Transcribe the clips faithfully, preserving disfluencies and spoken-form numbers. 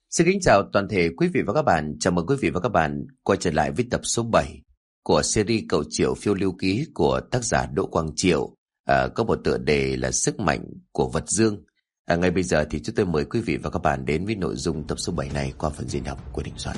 Xin kính chào toàn thể quý vị và các bạn. Chào mừng quý vị và các bạn quay trở lại với tập số bảy của series Cậu Triệu Phiêu Lưu Ký của tác giả Đỗ Quang Triệu, à, có một tựa đề là Sức Mạnh của Vật Dương. À, ngay bây giờ thì chúng tôi mời quý vị và các bạn đến với nội dung tập số bảy này qua phần diễn đọc của Đình Soạn.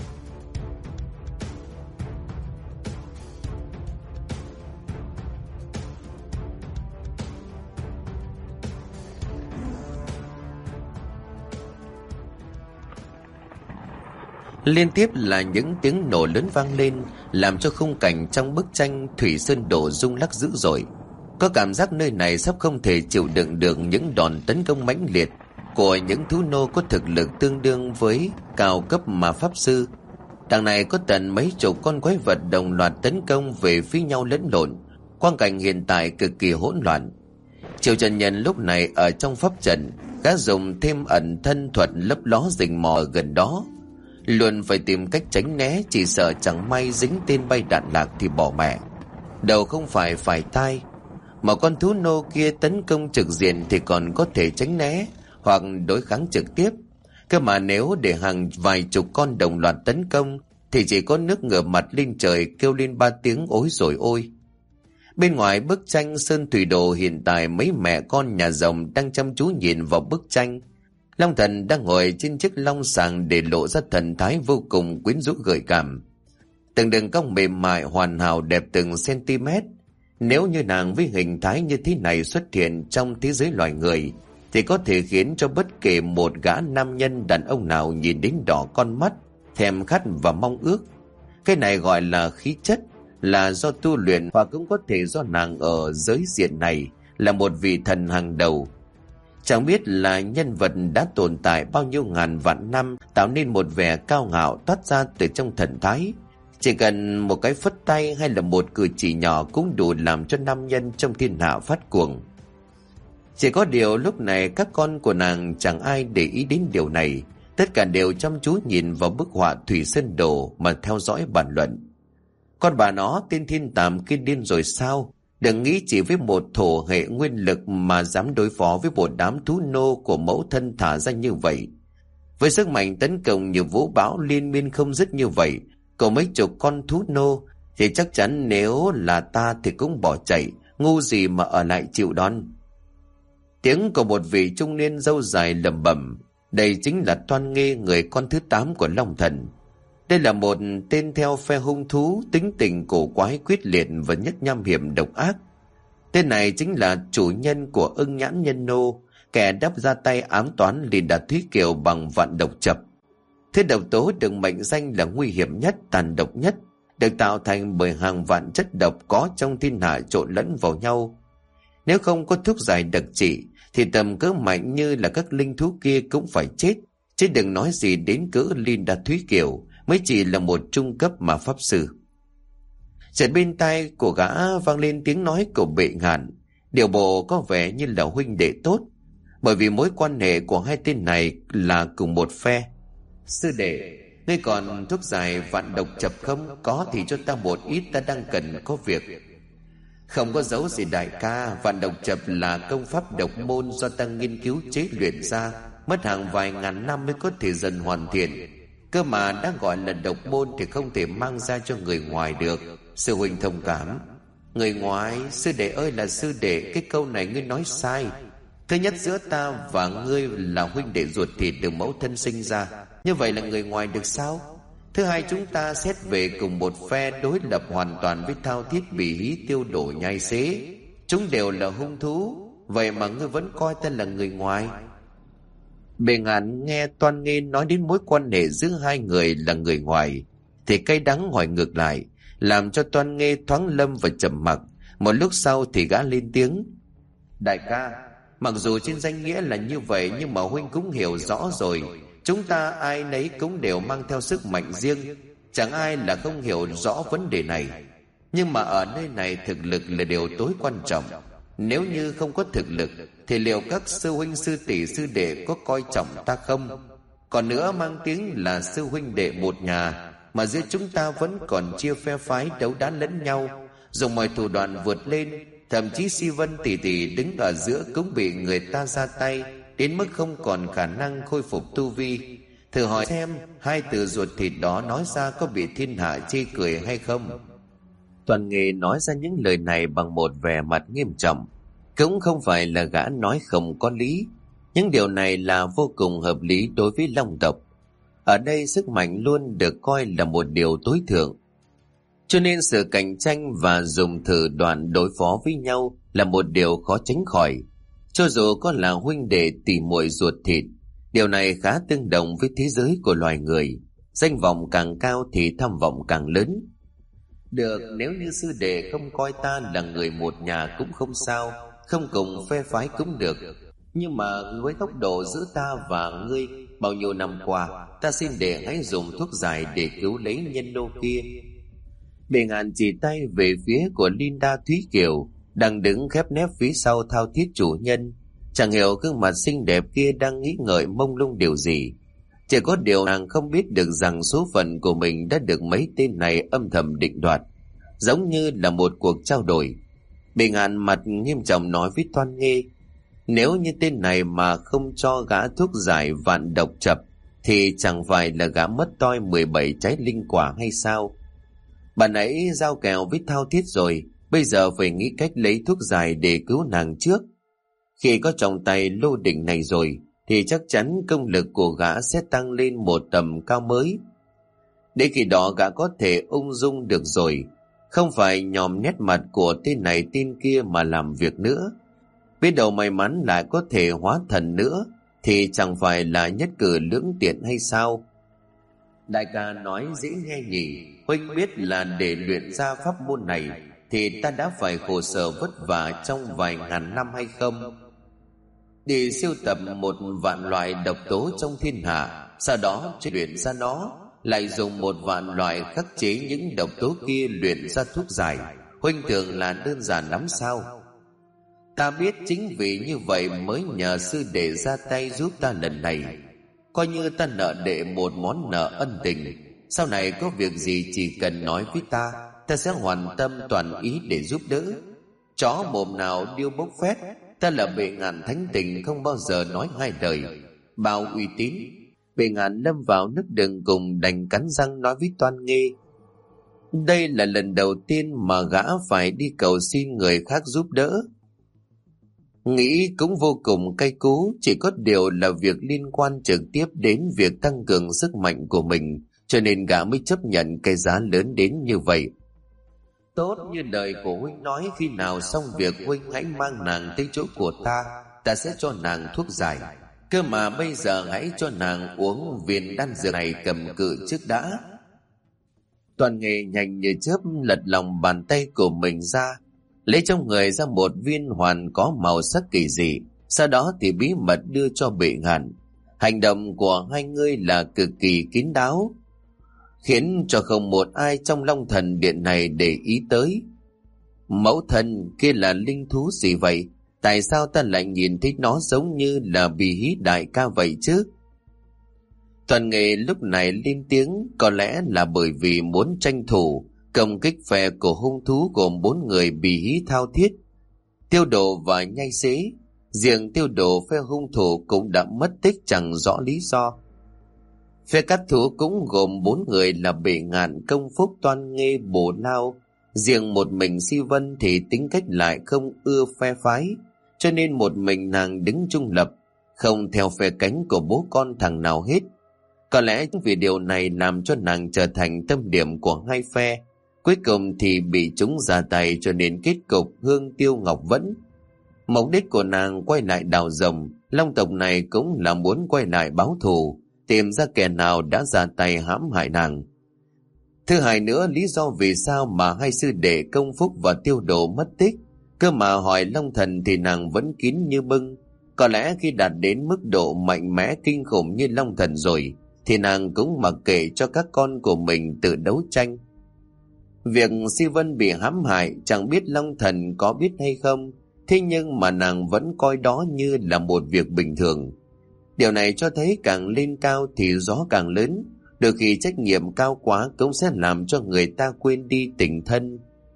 Liên tiếp là những tiếng nổ lớn vang lên, làm cho khung cảnh trong bức tranh Thủy Sơn Đổ rung lắc dữ dội. Có cảm giác nơi này sắp không thể chịu đựng được những đòn tấn công mãnh liệt của những thú nô có thực lực tương đương với cao cấp mà pháp sư. Đằng này có tận mấy chục con quái vật đồng loạt tấn công về phía nhau lẫn lộn. Quang cảnh hiện tại cực kỳ hỗn loạn. Triệu Trần Nhân lúc này ở trong pháp trận, gã dùng thêm ẩn thân thuật lấp ló rình mò ở gần đó. Luôn phải tìm cách tránh né, chỉ sợ chẳng may dính tên bay đạn lạc thì bỏ mẹ. Đầu không phải phải tai. Mà con thú nô kia tấn công trực diện thì còn có thể tránh né hoặc đối kháng trực tiếp. Cơ mà nếu để hàng vài chục con đồng loạt tấn công thì chỉ có nước ngửa mặt lên trời kêu lên ba tiếng ối rồi ôi. Bên ngoài bức tranh Sơn Thủy Đồ hiện tại mấy mẹ con nhà rồng đang chăm chú nhìn vào bức tranh. Long Thần đang ngồi trên chiếc long sàng để lộ ra thần thái vô cùng quyến rũ gợi cảm. Từng đường cong mềm mại hoàn hảo đẹp từng cm. Nếu như nàng với hình thái như thế này xuất hiện trong thế giới loài người thì có thể khiến cho bất kể một gã nam nhân đàn ông nào nhìn đến đỏ con mắt, thèm khát và mong ước. Cái này gọi là khí chất, là do tu luyện hoặc cũng có thể do nàng ở giới diện này là một vị thần hàng đầu. Chẳng biết là nhân vật đã tồn tại bao nhiêu ngàn vạn năm tạo nên một vẻ cao ngạo toát ra từ trong thần thái. Chỉ cần một cái phất tay hay là một cử chỉ nhỏ cũng đủ làm cho nam nhân trong thiên hạ phát cuồng. Chỉ có điều lúc này các con của nàng chẳng ai để ý đến điều này. Tất cả đều chăm chú nhìn vào bức họa Thủy Sơn Đồ mà theo dõi bàn luận. Con bà nó tên Thiên Tàm kia điên rồi sao? Đừng nghĩ chỉ với một thổ hệ nguyên lực mà dám đối phó với một đám thú nô của mẫu thân thả ra như vậy. Với sức mạnh tấn công như vũ bão liên miên không dứt như vậy, có mấy chục con thú nô thì chắc chắn nếu là ta thì cũng bỏ chạy, ngu gì mà ở lại chịu đòn. Tiếng của một vị trung niên râu dài lẩm bẩm, đây chính là Toan Nghê, người con thứ tám của Long Thần. Đây là một tên theo phe hung thú, tính tình cổ quái quyết liệt và nhất nham hiểm độc ác. Tên này chính là chủ nhân của Ưng Nhãn Nhân Nô, kẻ đắp ra tay ám toán Lì Đạt Thúy Kiều bằng vạn độc chập. Thứ độc tố được mệnh danh là nguy hiểm nhất, tàn độc nhất, được tạo thành bởi hàng vạn chất độc có trong thiên hạ trộn lẫn vào nhau. Nếu không có thuốc giải đặc trị thì tầm cỡ mạnh như là các linh thú kia cũng phải chết, chứ đừng nói gì đến cỡ Lì Đạt Thúy Kiều mới chỉ là một trung cấp mà pháp sư. Chợt bên tai của gã vang lên tiếng nói của Bệ Ngạn, điều bộ có vẻ như là huynh đệ tốt, bởi vì mối quan hệ của hai tên này là cùng một phe. Sư đệ, ngươi còn thuốc giải vạn độc chập không? Có thì cho ta một ít, ta đang cần có việc. Không có dấu gì đại ca, vạn độc chập là công pháp độc môn do ta nghiên cứu chế luyện ra, mất hàng vài ngàn năm mới có thể dần hoàn thiện. Cơ mà đã gọi là độc môn thì không thể mang ra cho người ngoài được. Sư huynh thông cảm. Người ngoài? Sư đệ ơi là sư đệ, cái câu này ngươi nói sai. Thứ nhất, giữa ta và ngươi là huynh đệ ruột thịt được mẫu thân sinh ra, như vậy là người ngoài được sao? Thứ hai, chúng ta xét về cùng một phe đối lập hoàn toàn với Thao Thiết, Bỉ Hí, Tiêu Đổ, Nhai Xế. Chúng đều là hung thú, vậy mà ngươi vẫn coi ta là người ngoài. Bệ Ngạn nghe Toan Nghê nói đến mối quan hệ giữa hai người là người ngoài thì cay đắng hỏi ngược lại, làm cho Toan Nghê thoáng lâm và trầm mặc. Một lúc sau thì gã lên tiếng, đại ca, mặc dù trên danh nghĩa là như vậy nhưng mà huynh cũng hiểu rõ rồi, chúng ta ai nấy cũng đều mang theo sức mạnh riêng, chẳng ai là không hiểu rõ vấn đề này. Nhưng mà ở nơi này thực lực là điều tối quan trọng. Nếu như không có thực lực thì liệu các sư huynh sư tỷ sư đệ có coi trọng ta không? Còn nữa, mang tiếng là sư huynh đệ một nhà mà giữa chúng ta vẫn còn chia phe phái đấu đá lẫn nhau, dùng mọi thủ đoạn vượt lên, thậm chí Si Vân tỷ tỷ đứng ở giữa cũng bị người ta ra tay đến mức không còn khả năng khôi phục tu vi, Thử hỏi xem, hai từ ruột thịt đó nói ra có bị thiên hạ chê cười hay không? Toàn Nghề nói ra những lời này bằng một vẻ mặt nghiêm trọng. Cũng không phải là gã nói không có lý. Những điều này là vô cùng hợp lý đối với Long tộc. Ở đây sức mạnh luôn được coi là một điều tối thượng. Cho nên sự cạnh tranh và dùng thử đoạn đối phó với nhau là một điều khó tránh khỏi. Cho dù có là huynh đệ tỉ muội ruột thịt, điều này khá tương đồng với thế giới của loài người. Danh vọng càng cao thì tham vọng càng lớn. Được, nếu như sư đệ không coi ta là người một nhà cũng không sao, không cùng phe phái cũng được. Nhưng mà với góc độ giữa ta và ngươi, bao nhiêu năm qua, ta xin đệ hãy dùng thuốc giải để cứu lấy nhân nô kia. Bề Ngạn chỉ tay về phía của Linda Thúy Kiều, đang đứng khép nép phía sau thao thiết chủ nhân. Chẳng hiểu gương mặt xinh đẹp kia đang nghĩ ngợi mông lung điều gì. Chỉ có điều nàng không biết được rằng số phận của mình đã được mấy tên này âm thầm định đoạt, giống như là một cuộc trao đổi. Bề Ngạn mặt nghiêm trọng nói với Toan Nghê, nếu như tên này mà không cho gã thuốc giải vạn độc chập thì chẳng phải là gã mất toi mười bảy trái linh quả hay sao? Bạn ấy giao kèo với thao thiết rồi, bây giờ phải nghĩ cách lấy thuốc giải để cứu nàng trước. Khi có trong tay lô đỉnh này rồi thì chắc chắn công lực của gã sẽ tăng lên một tầm cao mới. Để khi đó gã có thể ung dung được rồi, không phải nhòm nét mặt của tên này tên kia mà làm việc nữa. Biết đâu may mắn lại có thể hóa thần nữa thì chẳng phải là nhất cử lưỡng tiện hay sao? Đại ca nói dễ nghe nhỉ, huynh biết là để luyện ra pháp môn này thì ta đã phải khổ sở vất vả trong vài ngàn năm hay không? Để siêu tập một vạn loại độc tố trong thiên hạ, sau đó chế luyện ra nó, lại dùng một vạn loại khắc chế những độc tố kia luyện ra thuốc giải, huynh tưởng là đơn giản lắm sao? Ta biết chính vì như vậy mới nhờ sư đệ ra tay giúp ta lần này. Coi như ta nợ đệ một món nợ ân tình. Sau này có việc gì chỉ cần nói với ta, ta sẽ hoàn tâm toàn ý để giúp đỡ. Chó mồm nào điêu bốc phét, ta là Bệ Ngạn thánh tình không bao giờ nói hai lời. Bao uy tín. Bệ Ngạn lâm vào nước đường cùng đành cắn răng nói với Toan Nghê, đây là lần đầu tiên mà gã phải đi cầu xin người khác giúp đỡ. Nghĩ cũng vô cùng cay cú, chỉ có điều là việc liên quan trực tiếp đến việc tăng cường sức mạnh của mình, cho nên gã mới chấp nhận cái giá lớn đến như vậy. Tốt, như lời của huynh nói, khi nào xong việc huynh hãy mang nàng tới chỗ của ta, ta sẽ cho nàng thuốc giải. Cơ mà bây giờ hãy cho nàng uống viên đan dược này cầm cự trước đã. Toàn Nghề nhanh như chớp lật lòng bàn tay của mình ra, lấy trong người ra một viên hoàn có màu sắc kỳ dị, sau đó thì bí mật đưa cho Bệ Ngạn. Hành động của hai người là cực kỳ kín đáo, khiến cho không một ai trong Long Thần Điện này để ý tới. Mẫu thần kia là linh thú gì vậy? Tại sao ta lại nhìn thấy nó giống như là bì hí đại ca vậy chứ? Toàn Nghề lúc này lên tiếng, có lẽ là bởi vì muốn tranh thủ công kích phe của hung thú gồm bốn người bì hí thao thiết, Tiêu Đồ và Nhai Xế. Riêng Tiêu Đồ phe hung thủ cũng đã mất tích chẳng rõ lý do. Phe cát thú cũng gồm bốn người là Bệ Ngạn, Công Phúc, Toan Nghê, Bồ Lao. Riêng một mình Si Vân thì tính cách lại không ưa phe phái, cho nên một mình nàng đứng trung lập, không theo phe cánh của bố con thằng nào hết. Có lẽ vì điều này làm cho nàng trở thành tâm điểm của hai phe. Cuối cùng thì bị chúng ra tay, cho nên kết cục Hương Tiêu Ngọc Vẫn. Mục đích của nàng quay lại đào rồng Long tộc này cũng là muốn quay lại báo thù, tìm ra kẻ nào đã ra tay hãm hại nàng. Thứ hai nữa, lý do vì sao mà hai sư đệ Công Phúc và Tiêu Đồ mất tích, cơ mà hỏi Long Thần thì nàng vẫn kín như bưng. Có lẽ khi đạt đến mức độ mạnh mẽ kinh khủng như Long Thần rồi thì nàng cũng mặc kệ cho các con của mình tự đấu tranh. Việc Si Vân bị hãm hại chẳng biết Long Thần có biết hay không, thế nhưng mà nàng vẫn coi đó như là một việc bình thường. Điều này cho thấy càng lên cao thì gió càng lớn, đôi khi trách nhiệm cao quá cũng sẽ làm cho người ta quên đi tình thân.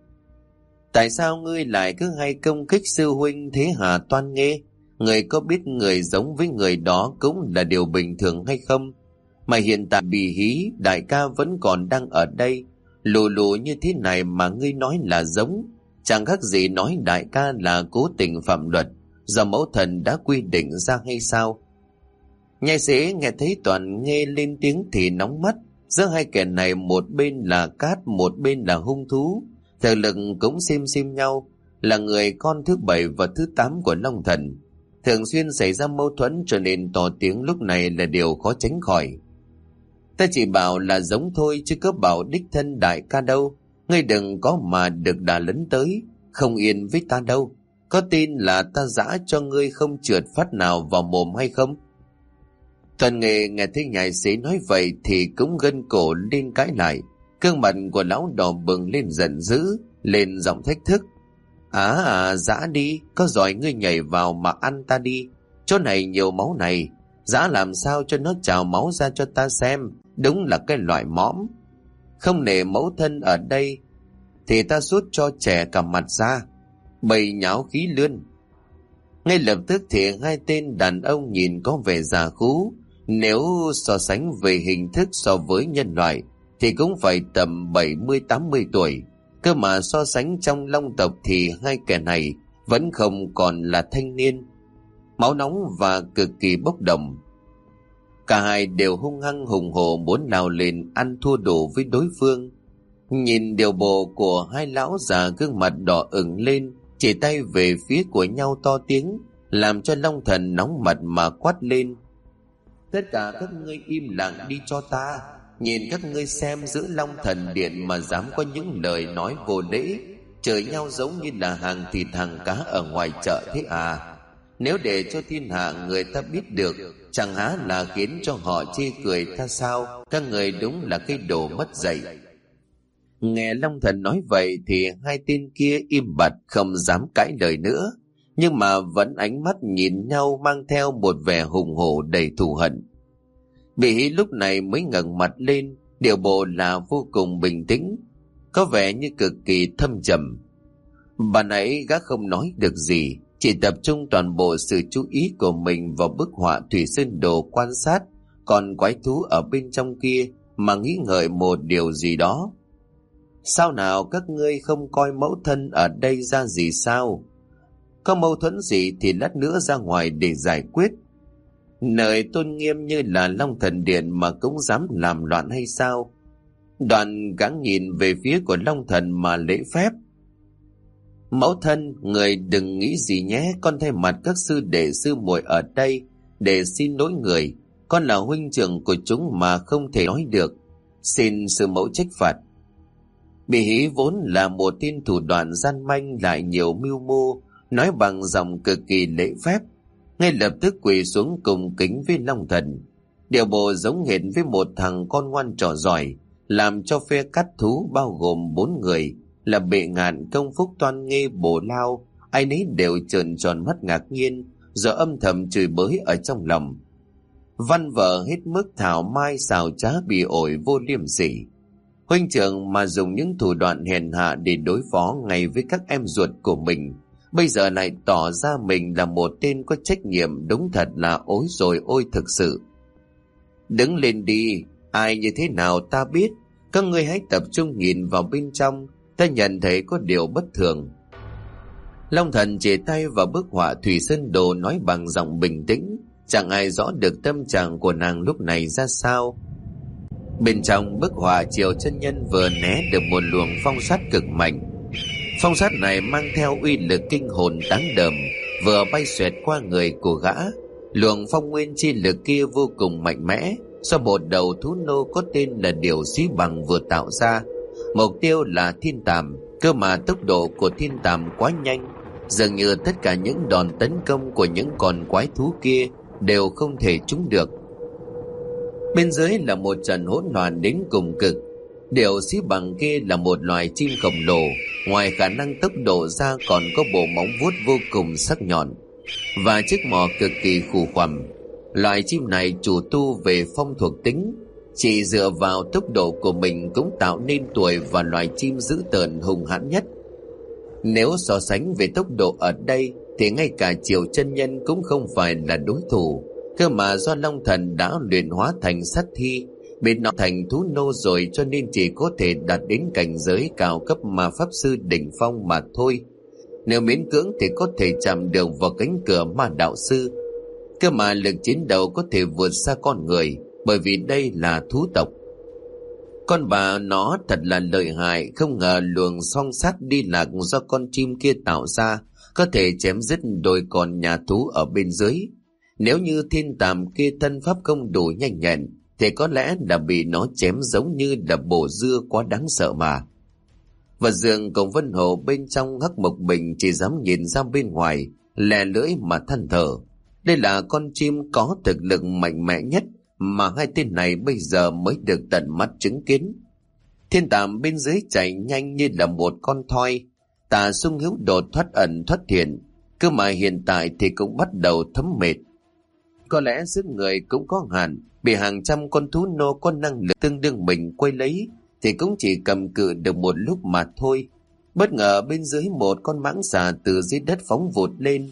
Tại sao ngươi lại cứ hay công kích sư huynh thế hả Toan Nghê? Người có biết người giống với người đó cũng là điều bình thường hay không? Mà hiện tại Bì Hí đại ca vẫn còn đang ở đây, lù lù như thế này mà ngươi nói là giống, chẳng khác gì nói đại ca là cố tình phạm luật do mẫu thần đã quy định ra hay sao? Nhai Xế nghe thấy Toàn nghe lên tiếng thì nóng mắt. Giữa hai kẻ này, một bên là cát, một bên là hung thú, thực lực cũng xem xem nhau, là người con thứ bảy và thứ tám của Long Thần. Thường xuyên xảy ra mâu thuẫn, cho nên to tiếng lúc này là điều khó tránh khỏi. Ta chỉ bảo là giống thôi, chứ có bảo đích thân đại ca đâu. Ngươi đừng có mà được đà lấn tới, không yên với ta đâu. Có tin là ta giã cho ngươi không trượt phát nào vào mồm hay không? Toàn Nghề nghe thấy Nhai Xế nói vậy thì cũng gân cổ lên cãi lại. Gương mặt của lão đỏ bừng lên giận dữ, lên giọng thách thức. À, à giã đi, có giỏi ngươi nhảy vào mà ăn ta đi. Chỗ này nhiều máu này, giã làm sao cho nó trào máu ra cho ta xem. Đúng là cái loại mõm. Không nể mẫu thân ở đây thì ta sút cho trẻ cả mặt ra. Bầy nháo khí lươn. Ngay lập tức thì hai tên đàn ông nhìn có vẻ già khú, nếu so sánh về hình thức so với nhân loại thì cũng phải tầm bảy mươi tám mươi tuổi. Cơ mà so sánh trong Long tộc thì hai kẻ này vẫn không còn là thanh niên. Máu nóng và cực kỳ bốc đồng. Cả hai đều hung hăng hùng hổ muốn lao lên ăn thua đủ với đối phương. Nhìn điều bộ của hai lão già, gương mặt đỏ ửng lên, chỉ tay về phía của nhau to tiếng, làm cho Long Thần nóng mặt mà quát lên. Tất cả các ngươi im lặng đi cho ta. Nhìn các ngươi xem, giữ Long Thần Điện mà dám có những lời nói vô lễ, chửi nhau giống như là hàng thịt hàng cá ở ngoài chợ thế à? Nếu để cho thiên hạ người ta biết được, chẳng há là khiến cho họ chê cười ta sao? Các người đúng là cái đồ mất dạy. Nghe Long Thần nói vậy thì hai tên kia im bặt, không dám cãi lời nữa, nhưng mà vẫn ánh mắt nhìn nhau mang theo một vẻ hùng hổ đầy thù hận. Bì Hí lúc này mới ngẩng mặt lên, điệu bộ là vô cùng bình tĩnh, có vẻ như cực kỳ thâm trầm. Bà nãy gã không nói được gì, chỉ tập trung toàn bộ sự chú ý của mình vào bức họa Thủy Sơn Đồ, quan sát còn quái thú ở bên trong kia mà nghĩ ngợi một điều gì đó. Sao nào, các ngươi không coi mẫu thân ở đây ra gì sao? Có mâu thuẫn gì thì lát nữa ra ngoài để giải quyết. Nơi tôn nghiêm như là Long Thần Điện mà cũng dám làm loạn hay sao? Đoàn gắng nhìn về phía của Long Thần mà lễ phép. Mẫu thân, người đừng nghĩ gì nhé, con thay mặt các sư đệ sư muội ở đây để xin lỗi người. Con là huynh trưởng của chúng mà không thể nói được, xin sư mẫu trách phạt. Bì Hí vốn là một tên thủ đoạn gian manh lại nhiều mưu mô, nói bằng giọng cực kỳ lễ phép, ngay lập tức quỳ xuống cùng kính với Long Thần. Điệu bộ giống hệt với một thằng con ngoan trò giỏi, làm cho phe cắt thú bao gồm bốn người là Bệ Ngạn, Công Phúc, Toan Nghê, Bổ Lao, ai nấy đều trợn tròn mắt ngạc nhiên, rồi âm thầm chửi bới ở trong lòng. Văn vở hết mức thảo mai, xào trá, bỉ ổi, vô liêm sỉ. Huynh trưởng mà dùng những thủ đoạn hèn hạ để đối phó ngay với các em ruột của mình, bây giờ lại tỏ ra mình là một tên có trách nhiệm, đúng thật là ối rồi ôi thực sự. Đứng lên đi, ai như thế nào ta biết, các ngươi hãy tập trung nhìn vào bên trong, ta nhận thấy có điều bất thường. Long Thần chỉ tay vào bức họa Thủy Sơn Đồ, nói bằng giọng bình tĩnh, chẳng ai rõ được tâm trạng của nàng lúc này ra sao. Bên trong bức họa, Triều chân nhân vừa né được một luồng phong sát cực mạnh. Phong sát này mang theo uy lực kinh hồn đáng đờm, vừa bay xoẹt qua người của gã. Luồng phong nguyên chi lực kia vô cùng mạnh mẽ, do một đầu thú nô có tên là Điều Xí Bằng vừa tạo ra. Mục tiêu là thiên tàm, cơ mà tốc độ của thiên tàm quá nhanh, dường như tất cả những đòn tấn công của những con quái thú kia đều không thể trúng được. Bên dưới là một trận hỗn loạn đến cùng cực. Điều Xí Bằng kia là một loài chim khổng lồ, ngoài khả năng tốc độ ra còn có bộ móng vuốt vô cùng sắc nhọn và chiếc mỏ cực kỳ khủ khoằm. Loài chim này chủ tu về phong thuộc tính, chỉ dựa vào tốc độ của mình cũng tạo nên tuổi và loài chim dữ tợn hung hãn nhất. Nếu so sánh về tốc độ ở đây thì ngay cả Triều chân nhân cũng không phải là đối thủ. Cơ mà do Long Thần đã luyện hóa thành sát thi, biến nó thành thú nô rồi, cho nên chỉ có thể đạt đến cảnh giới cao cấp ma pháp sư đỉnh phong mà thôi. Nếu miễn cưỡng thì có thể chạm được vào cánh cửa ma đạo sư. Cơ mà lực chiến đấu có thể vượt xa con người, bởi vì đây là thú tộc. Con bà nó thật là lợi hại, không ngờ luồng song sát đi lạc do con chim kia tạo ra có thể chém dứt đôi con nhà thú ở bên dưới. Nếu như thiên tàm kia thân pháp không đủ nhanh nhẹn thì có lẽ đã bị nó chém giống như là bổ dưa, quá đáng sợ mà. Và Dương cùng Vân Hồ bên trong Hắc Mộc Bình chỉ dám nhìn ra bên ngoài, lè lưỡi mà than thở. Đây là con chim có thực lực mạnh mẽ nhất mà hai tên này bây giờ mới được tận mắt chứng kiến. Thiên tàm bên dưới chạy nhanh như là một con thoi, Tà Xung Hiếu đột thoát ẩn thoát hiện, cơ mà hiện tại thì cũng bắt đầu thấm mệt. Có lẽ sức người cũng có hạn, bị hàng trăm con thú nô có năng lực tương đương mình quay lấy thì cũng chỉ cầm cự được một lúc mà thôi. Bất ngờ bên dưới một con mãng xà từ dưới đất phóng vụt lên,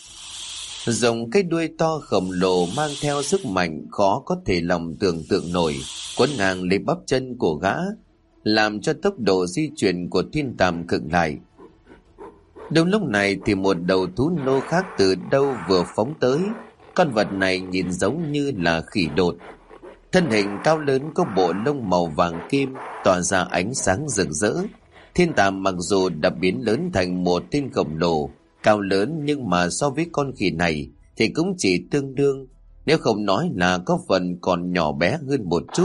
dùng cái đuôi to khổng lồ mang theo sức mạnh khó có thể lòng tưởng tượng nổi, quấn ngang lấy bắp chân của gã, làm cho tốc độ di chuyển của thiên tàm khựng lại. Đúng lúc này thì một đầu thú nô khác từ đâu vừa phóng tới. Con vật này nhìn giống như là khỉ đột, thân hình cao lớn, có bộ lông màu vàng kim tỏa ra ánh sáng rực rỡ. Thiên tàm mặc dù đã biến lớn thành một tên khổng lồ cao lớn, nhưng mà so với con khỉ này thì cũng chỉ tương đương, nếu không nói là có phần còn nhỏ bé hơn một chút.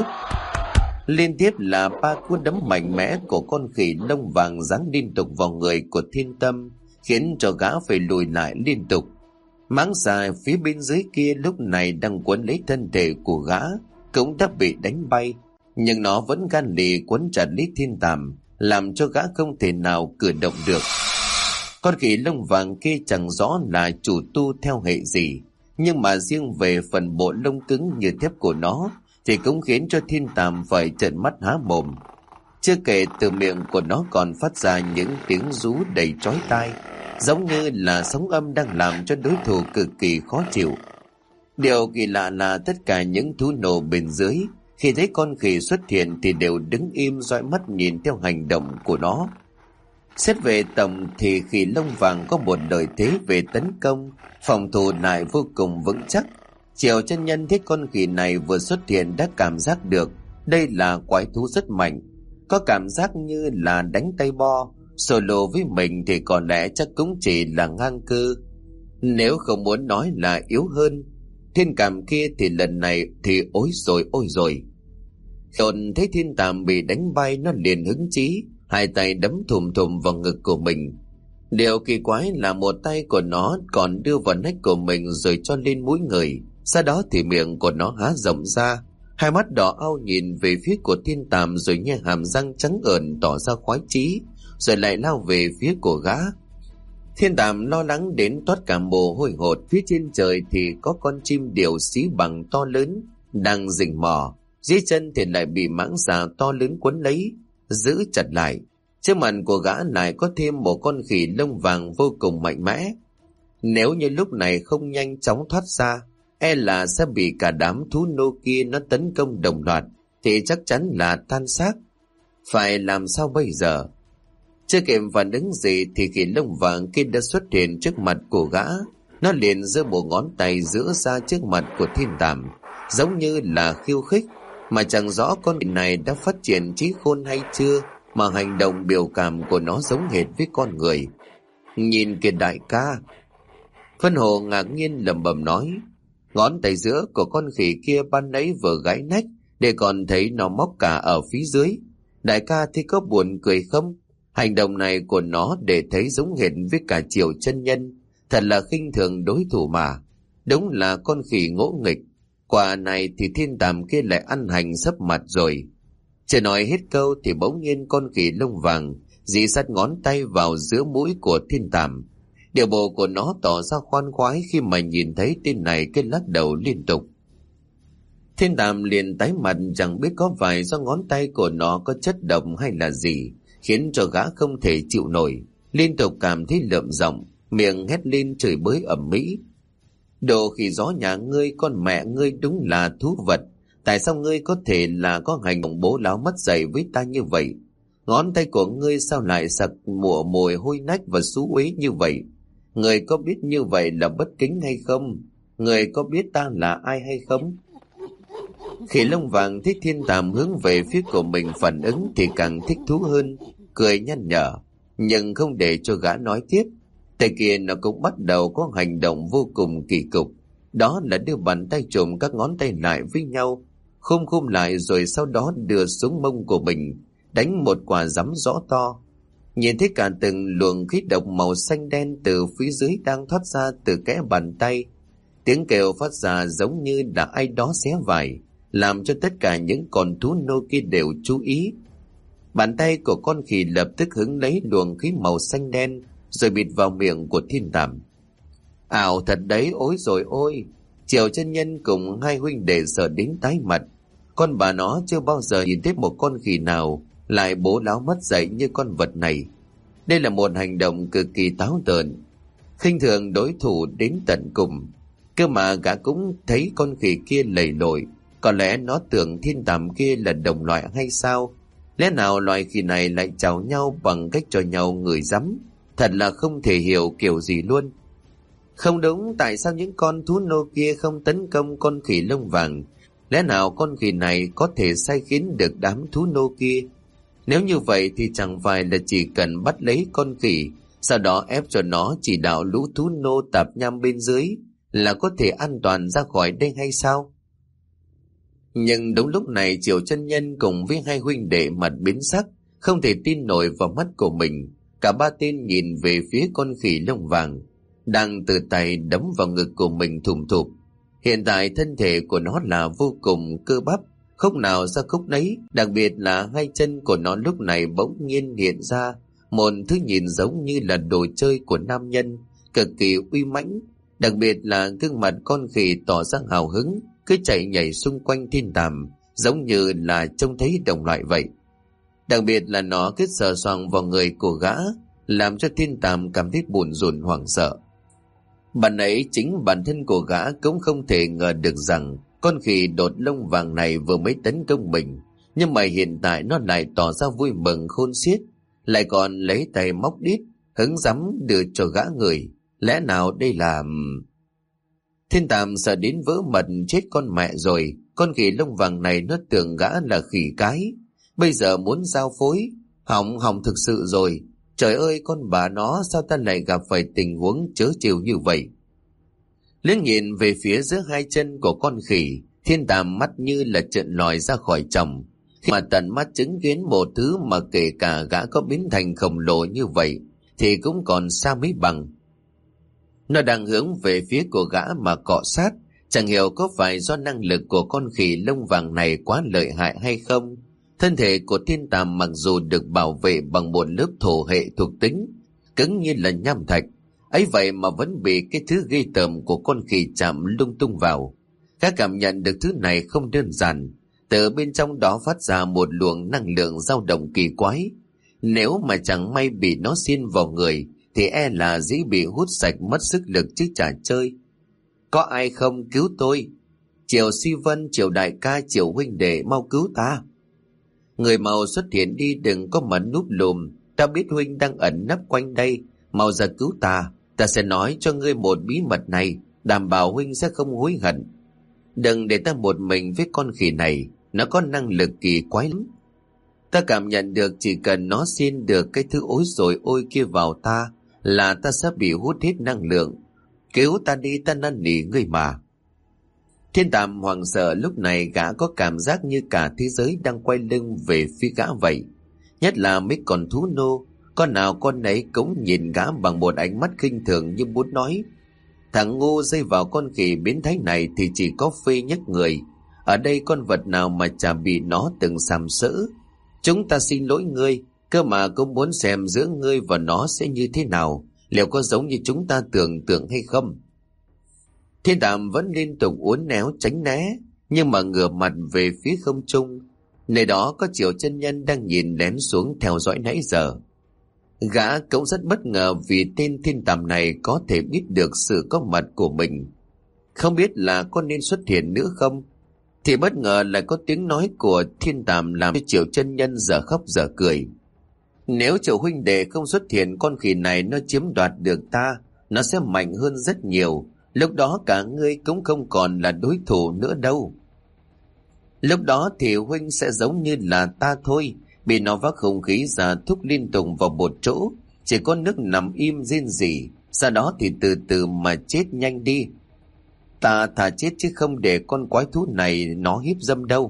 Liên tiếp là ba cú đấm mạnh mẽ của con khỉ lông vàng giáng liên tục vào người của Thiên Tâm, khiến cho gã phải lùi lại liên tục. Mãng xà phía bên dưới kia lúc này đang quấn lấy thân thể của gã cũng đã bị đánh bay, nhưng nó vẫn gan lì quấn chặt lấy Thiên Tàm, làm cho gã không thể nào cử động được. Con khỉ lông vàng kia chẳng rõ là chủ tu theo hệ gì, nhưng mà riêng về phần bộ lông cứng như thép của nó thì cũng khiến cho Thiên Tàm phải trợn mắt há mồm. Chưa kể từ miệng của nó còn phát ra những tiếng rú đầy chói tai, giống như là sóng âm đang làm cho đối thủ cực kỳ khó chịu. Điều kỳ lạ là tất cả những thú nô bên dưới khi thấy con khỉ xuất hiện thì đều đứng im dõi mắt nhìn theo hành động của nó. Xét về tổng thì khỉ lông vàng có một lợi thế về tấn công, phòng thủ lại vô cùng vững chắc. Triều chân nhân thấy con khỉ này vừa xuất hiện đã cảm giác được đây là quái thú rất mạnh, có cảm giác như là đánh tay bo. Solo với mình thì có lẽ chắc cũng chỉ là ngang cơ, nếu không muốn nói là yếu hơn. Thiên cảm kia thì lần này thì ối rồi ôi rồi. Đồn thấy Thiên Tàm bị đánh bay, nó liền hứng chí, hai tay đấm thùm thùm vào ngực của mình. Điều kỳ quái là một tay của nó còn đưa vào nách của mình rồi cho lên mũi người, sau đó thì miệng của nó há rộng ra, hai mắt đỏ au nhìn về phía của Thiên Tàm, rồi nhe hàm răng trắng ợn tỏ ra khoái chí, rồi lại lao về phía của gã. Thiên Tàm lo lắng đến toát cả mồ hôi hột. Phía trên trời thì có con chim điểu xí bằng to lớn đang rình mò, dưới chân thì lại bị mãng xà to lớn quấn lấy, giữ chặt lại. Trước mặt của gã lại có thêm một con khỉ lông vàng vô cùng mạnh mẽ. Nếu như lúc này không nhanh chóng thoát ra, e là sẽ bị cả đám thú nô kia nó tấn công đồng loạt, thì chắc chắn là tan xác. Phải làm sao bây giờ? Chưa kịp phản ứng gì thì khỉ lông vàng kia đã xuất hiện trước mặt của gã. Nó liền giơ một ngón tay giữa ra trước mặt của Thiên Tàm, giống như là khiêu khích, mà chẳng rõ con này đã phát triển trí khôn hay chưa, mà hành động biểu cảm của nó giống hệt với con người. Nhìn kìa đại ca. Vân Hồ ngạc nhiên lẩm bẩm nói, ngón tay giữa của con khỉ kia ban nãy vừa gãy nách, để còn thấy nó móc cả ở phía dưới. Đại ca thì có buồn cười không? Hành động này của nó để thấy giống hệt với cả Triều chân nhân, thật là khinh thường đối thủ mà. Đúng là con khỉ ngỗ nghịch. Quả này thì Thiên Tàm kia lại ăn hành sấp mặt rồi. Chưa nói hết câu thì bỗng nhiên con khỉ lông vàng dí sát ngón tay vào giữa mũi của Thiên Tàm. Điều bộ của nó tỏ ra khoan khoái khi mà nhìn thấy tên này cái lắc đầu liên tục. Thiên Tàm liền tái mặt, chẳng biết có phải do ngón tay của nó có chất độc hay là gì, khiến cho gã không thể chịu nổi, liên tục cảm thấy lợm giọng, miệng hét lên chửi bới ầm ĩ. Đồ khỉ gió nhà ngươi, con mẹ ngươi đúng là thú vật. Tại sao ngươi có thể là có hành động bố láo mất dạy với ta như vậy? Ngón tay của ngươi sao lại sặc mùa mùi hôi nách và xú uế như vậy? Ngươi có biết như vậy là bất kính hay không? Ngươi có biết ta là ai hay không? Khỉ lông vàng thấy Thiên Tàm hướng về phía của mình phản ứng thì càng thích thú hơn, cười nhăn nhở, nhưng không để cho gã nói tiếp. Tay kia nó cũng bắt đầu có hành động vô cùng kỳ cục, đó là đưa bàn tay trùm các ngón tay lại với nhau, khum khum lại rồi sau đó đưa xuống mông của mình, đánh một quả giấm rõ to. Nhìn thấy cả từng luồng khí độc màu xanh đen từ phía dưới đang thoát ra từ kẽ bàn tay. Tiếng kêu phát ra giống như là ai đó xé vải, làm cho tất cả những con thú nô kia đều chú ý. Bàn tay của con khỉ lập tức hứng lấy luồng khí màu xanh đen rồi bịt vào miệng của Thiên Tàm. Ảo thật đấy, ối rồi ôi! Triều chân nhân cùng hai huynh đệ sợ đến tái mặt. Con bà nó chưa bao giờ nhìn thấy một con khỉ nào lại bố láo mất dạy như con vật này. Đây là một hành động cực kỳ táo tợn, khinh thường đối thủ đến tận cùng. Cơ mà gã cũng thấy con khỉ kia lầy lội, có lẽ nó tưởng Thiên Tàm kia là đồng loại hay sao? Lẽ nào loài khỉ này lại chào nhau bằng cách cho nhau ngửi rắm? Thật là không thể hiểu kiểu gì luôn. Không đúng, tại sao những con thú nô kia không tấn công con khỉ lông vàng? Lẽ nào con khỉ này có thể sai khiến được đám thú nô kia? Nếu như vậy thì chẳng phải là chỉ cần bắt lấy con khỉ, sau đó ép cho nó chỉ đạo lũ thú nô tạp nham bên dưới là có thể an toàn ra khỏi đây hay sao? Nhưng đúng lúc này Triều chân nhân cùng với hai huynh đệ mặt biến sắc, không thể tin nổi vào mắt của mình. Cả ba tên nhìn về phía con khỉ lông vàng đang từ tay đấm vào ngực của mình thùm thụp. Hiện tại thân thể của nó là vô cùng cơ bắp, khúc nào ra khúc nấy, đặc biệt là hai chân của nó lúc này bỗng nhiên hiện ra một thứ nhìn giống như là đồ chơi của nam nhân, cực kỳ uy mãnh. Đặc biệt là gương mặt con khỉ tỏ ra hào hứng, cứ chạy nhảy xung quanh Thiên Tàm, giống như là trông thấy đồng loại vậy. Đặc biệt là nó cứ sờ soạng vào người của gã, làm cho Thiên Tàm cảm thấy buồn rùn hoảng sợ. Bạn ấy chính bản thân của gã cũng không thể ngờ được rằng con khỉ đột lông vàng này vừa mới tấn công mình, nhưng mà hiện tại nó lại tỏ ra vui mừng khôn xiết, lại còn lấy tay móc đít, hứng rắm đưa cho gã người. Lẽ nào đây là... Thiên Tàm sợ đến vỡ mật chết con mẹ rồi. Con khỉ lông vàng này nó tưởng gã là khỉ cái, bây giờ muốn giao phối. Hỏng hỏng thực sự rồi. Trời ơi, con bà nó, sao ta lại gặp phải tình huống trớ trêu như vậy? Liếc nhìn về phía giữa hai chân của con khỉ, Thiên Tàm mắt như là trợn lòi ra khỏi chồng, khi mà tận mắt chứng kiến một thứ mà kể cả gã có biến thành khổng lồ như vậy thì cũng còn xa mấy bằng. Nó đang hướng về phía của gã mà cọ sát, chẳng hiểu có phải do năng lực của con khỉ lông vàng này quá lợi hại hay không. Thân thể của Thiên Tàm mặc dù được bảo vệ bằng một lớp thổ hệ thuộc tính, cứng như là nham thạch, ấy vậy mà vẫn bị cái thứ ghê tởm của con khỉ chạm lung tung vào. Các cảm nhận được thứ này không đơn giản, từ bên trong đó phát ra một luồng năng lượng dao động kỳ quái. Nếu mà chẳng may bị nó xiên vào người thì e là dĩ bị hút sạch mất sức lực chứ chả chơi. Có ai không cứu tôi? Triều Suy Vân, Triều đại ca, Triều huynh đệ, mau cứu ta. Người mau xuất hiện đi, đừng có mà núp lùm, ta biết huynh đang ẩn nấp quanh đây, mau ra cứu ta, ta sẽ nói cho ngươi một bí mật này, đảm bảo huynh sẽ không hối hận. Đừng để ta một mình với con khỉ này, nó có năng lực kỳ quái lắm. Ta cảm nhận được chỉ cần nó xin được cái thứ ối rồi ôi kia vào ta là ta sẽ bị hút hết năng lượng. Cứu ta đi, ta năn nỉ ngươi mà. Thiên Tàm hoảng sợ, lúc này gã có cảm giác như cả thế giới đang quay lưng về phía gã vậy. Nhất là mấy con thú nô, con nào con nấy cũng nhìn gã bằng một ánh mắt khinh thường như muốn nói: thằng ngu dây vào con khỉ biến thái này thì chỉ có phê nhất người. Ở đây con vật nào mà chả bị nó từng sàm sỡ. Chúng ta xin lỗi ngươi, cơ mà cũng muốn xem giữa ngươi và nó sẽ như thế nào, liệu có giống như chúng ta tưởng tượng hay không. Thiên Tàm vẫn liên tục uốn éo tránh né, nhưng mà ngửa mặt về phía không trung, nơi đó có Triều chân nhân đang nhìn lén xuống theo dõi nãy giờ. Gã cũng rất bất ngờ vì tên Thiên Tàm này có thể biết được sự có mặt của mình. không biết là có nên xuất hiện nữa không. Thì bất ngờ lại có tiếng nói của Thiên Tàm làm cho Triệu chân nhân giờ khóc giờ cười. Nếu Triệu huynh đệ không xuất hiện, con khỉ này nó chiếm đoạt được ta, nó sẽ mạnh hơn rất nhiều. Lúc đó cả ngươi cũng không còn là đối thủ nữa đâu. Lúc đó thì huynh sẽ giống như là ta thôi, bị nó vác không khí ra thúc liên tục vào một chỗ, chỉ có nước nằm im rên rỉ, sau đó thì từ từ mà chết nhanh đi. Ta thà chết chứ không để con quái thú này nó hiếp dâm đâu.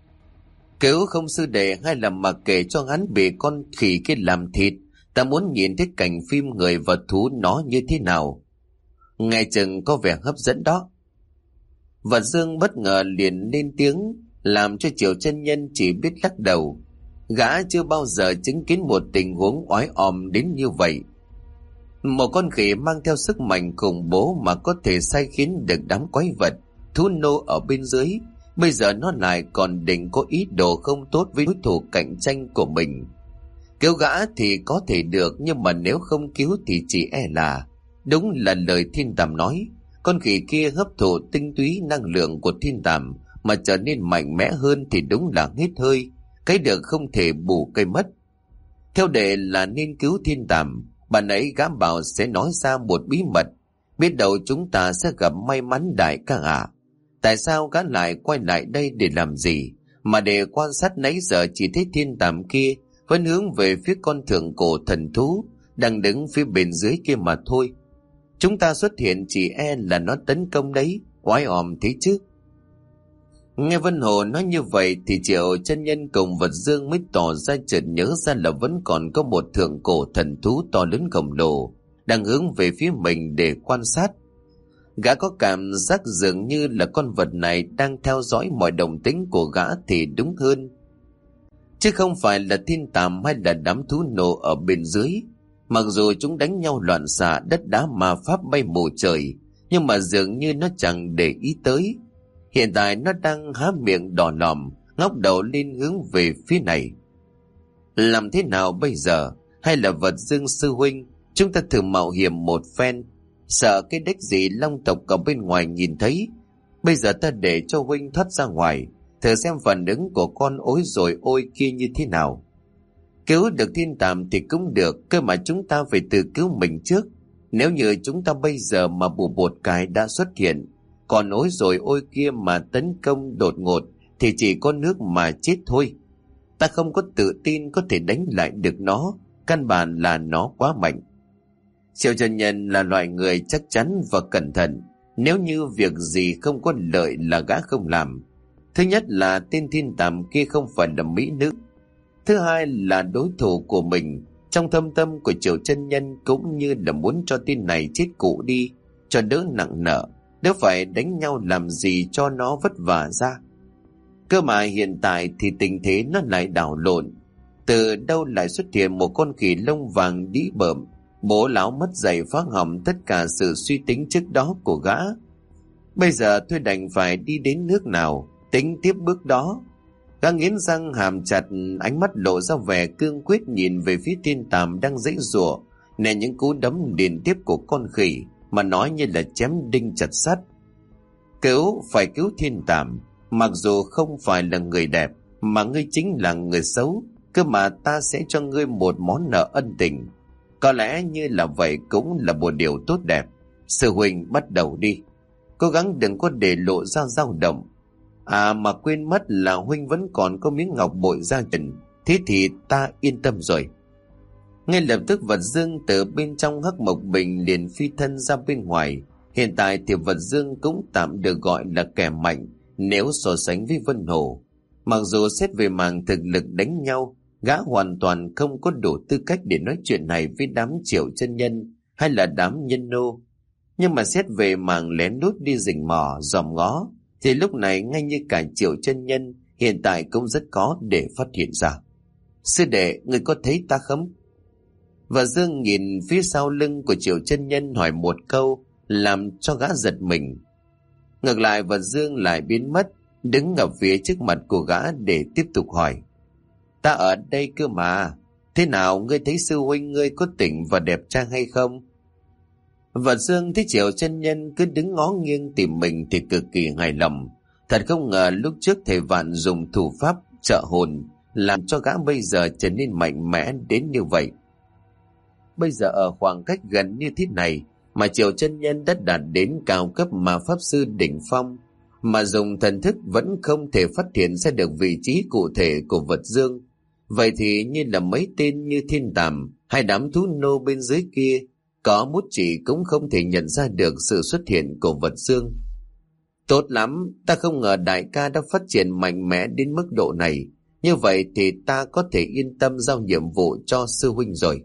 Cứu không sư đệ, hay là mặc kệ cho hắn bị con khỉ kia làm thịt, ta muốn nhìn thấy cảnh phim người và thú nó như thế nào. Nghe chừng có vẻ hấp dẫn đó. Vật Dương bất ngờ liền lên tiếng, làm cho Triệu chân nhân chỉ biết lắc đầu. Gã chưa bao giờ chứng kiến một tình huống oái òm đến như vậy. Một con khỉ mang theo sức mạnh khủng bố mà có thể sai khiến được đám quái vật, thú nô ở bên dưới. Bây giờ nó lại còn định có ý đồ không tốt với đối thủ cạnh tranh của mình. Cứu gã thì có thể được, nhưng mà nếu không cứu thì chỉ e là... Đúng là lời Thiên Tàm nói, con khỉ kia hấp thụ tinh túy năng lượng của Thiên Tàm mà trở nên mạnh mẽ hơn thì đúng là hết hơi, cái được không thể bù cây mất. Theo đệ là nên cứu Thiên Tàm, bạn ấy gã bảo sẽ nói ra một bí mật, biết đâu chúng ta sẽ gặp may mắn đại ca ạ. Tại sao gã lại quay lại đây để làm gì, mà để quan sát nãy giờ chỉ thấy Thiên Tàm kia vẫn hướng về phía con thượng cổ thần thú đang đứng phía bên dưới kia mà thôi. Chúng ta xuất hiện chỉ e là nó tấn công đấy, oái òm thế chứ. Nghe Vân Hồ nói như vậy thì Triệu chân nhân cùng Vật Dương mới tỏ ra chợt nhớ ra là vẫn còn có một thượng cổ thần thú to lớn khổng lồ đang hướng về phía mình để quan sát. Gã có cảm giác dường như là con vật này đang theo dõi mọi động tĩnh của gã thì đúng hơn, chứ không phải là Thiên Tàm hay là đám thú nổ ở bên dưới. Mặc dù chúng đánh nhau loạn xạ, đất đá ma pháp bay mù trời, nhưng mà dường như nó chẳng để ý tới. Hiện tại nó đang há miệng đỏ lòm, ngóc đầu lên hướng về phía này. Làm thế nào bây giờ? Hay là Vật Dương sư huynh, chúng ta thử mạo hiểm một phen, sợ cái đếch gì long tộc ở bên ngoài nhìn thấy. Bây giờ ta để cho huynh thoát ra ngoài, thử xem phản ứng của con ối rồi ôi kia như thế nào. Cứu được Thiên Tàm thì cũng được, cơ mà chúng ta phải tự cứu mình trước. Nếu như chúng ta bây giờ mà bù bột cái đã xuất hiện, còn ối rồi ôi kia mà tấn công đột ngột thì chỉ có nước mà chết thôi. Ta không có tự tin có thể đánh lại được nó, căn bản là nó quá mạnh. Triệu chân nhân là loại người chắc chắn và cẩn thận, nếu như việc gì không có lợi là gã không làm. Thứ nhất là tên Thiên Tàm kia không phải là mỹ nữ. Thứ hai là đối thủ của mình. Trong thâm tâm của Triệu chân nhân cũng như là muốn cho tên này chết cụ đi, cho đỡ nặng nợ, đỡ phải đánh nhau làm gì cho nó vất vả ra. Cơ mà hiện tại thì tình thế nó lại đảo lộn. Từ đâu lại xuất hiện một con khỉ lông vàng đĩ bợm, bố láo mất dạy phá hỏng tất cả sự suy tính trước đó của gã. Bây giờ tôi đành phải đi đến nước nào, tính tiếp bước đó. Gã nghiến răng hàm chặt, ánh mắt lộ ra vẻ cương quyết nhìn về phía Thiên Tàm đang giãy giụa, nè những cú đấm liên tiếp của con khỉ mà nói như là chém đinh chặt sắt. Cứu, phải cứu Thiên Tàm, mặc dù không phải là người đẹp, mà ngươi chính là người xấu, cơ mà ta sẽ cho ngươi một món nợ ân tình. Có lẽ như là vậy cũng là một điều tốt đẹp. Sư huynh bắt đầu đi, cố gắng đừng có để lộ ra dao động. À mà quên mất là huynh vẫn còn có miếng ngọc bội gia trần, thế thì ta yên tâm rồi. Ngay lập tức Vật Dương từ bên trong hắc mộc bình liền phi thân ra bên ngoài. Hiện tại thì Vật Dương cũng tạm được gọi là kẻ mạnh nếu so sánh với Vân Hồ. Mặc dù xét về mảng thực lực đánh nhau, gã hoàn toàn không có đủ tư cách để nói chuyện này với đám Triệu chân nhân hay là đám nhân nô. Nhưng mà xét về mảng lén lút đi rình mò dòm ngó thì lúc này ngay như cả Triệu chân nhân hiện tại cũng rất khó để phát hiện ra. Sư đệ, người có thấy ta không? Và Dương nhìn phía sau lưng của Triệu chân nhân hỏi một câu làm cho gã giật mình. Ngược lại Vật Dương lại biến mất, đứng ở phía trước mặt của gã để tiếp tục hỏi. Ta ở đây cơ mà, thế nào ngươi thấy sư huynh ngươi có tỉnh và đẹp trai hay không? Và Dương thấy Triệu chân nhân cứ đứng ngó nghiêng tìm mình thì cực kỳ hài lòng. Thật không ngờ lúc trước thầy Vạn dùng thủ pháp trợ hồn làm cho gã bây giờ trở nên mạnh mẽ đến như vậy. Bây giờ ở khoảng cách gần như thế này mà Triệu chân nhân đã đạt đến cao cấp mà pháp sư đỉnh phong, mà dùng thần thức vẫn không thể phát hiện ra được vị trí cụ thể của vật dương. Vậy thì như là mấy tên như thiên tàm hay đám thú nô bên dưới kia có bút chỉ cũng không thể nhận ra được sự xuất hiện của vật dương. Tốt lắm, ta không ngờ đại ca đã phát triển mạnh mẽ đến mức độ này. Như vậy thì ta có thể yên tâm giao nhiệm vụ cho sư huynh rồi.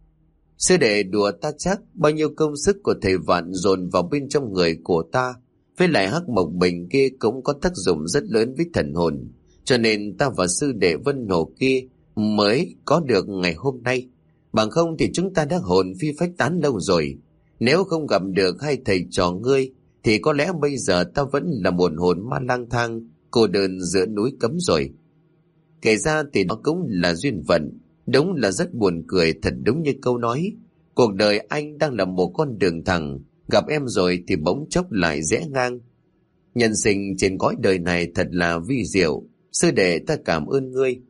Sư đệ đùa ta chắc, bao nhiêu công sức của thầy Vạn dồn vào bên trong người của ta, với lại hắc mộc bình kia cũng có tác dụng rất lớn với thần hồn, cho nên ta và sư đệ Vân Hồ kia mới có được ngày hôm nay. Bằng không thì chúng ta đã hồn phi phách tán lâu rồi. Nếu không gặp được hai thầy trò ngươi thì có lẽ bây giờ ta vẫn là một hồn ma lang thang cô đơn giữa núi cấm rồi. Kể ra thì nó cũng là duyên phận. Đúng là rất buồn cười, thật đúng như câu nói. Cuộc đời anh đang là một con đường thẳng, gặp em rồi thì bỗng chốc lại rẽ ngang. Nhân sinh trên cõi đời này thật là vi diệu. Sư đệ ta cảm ơn ngươi.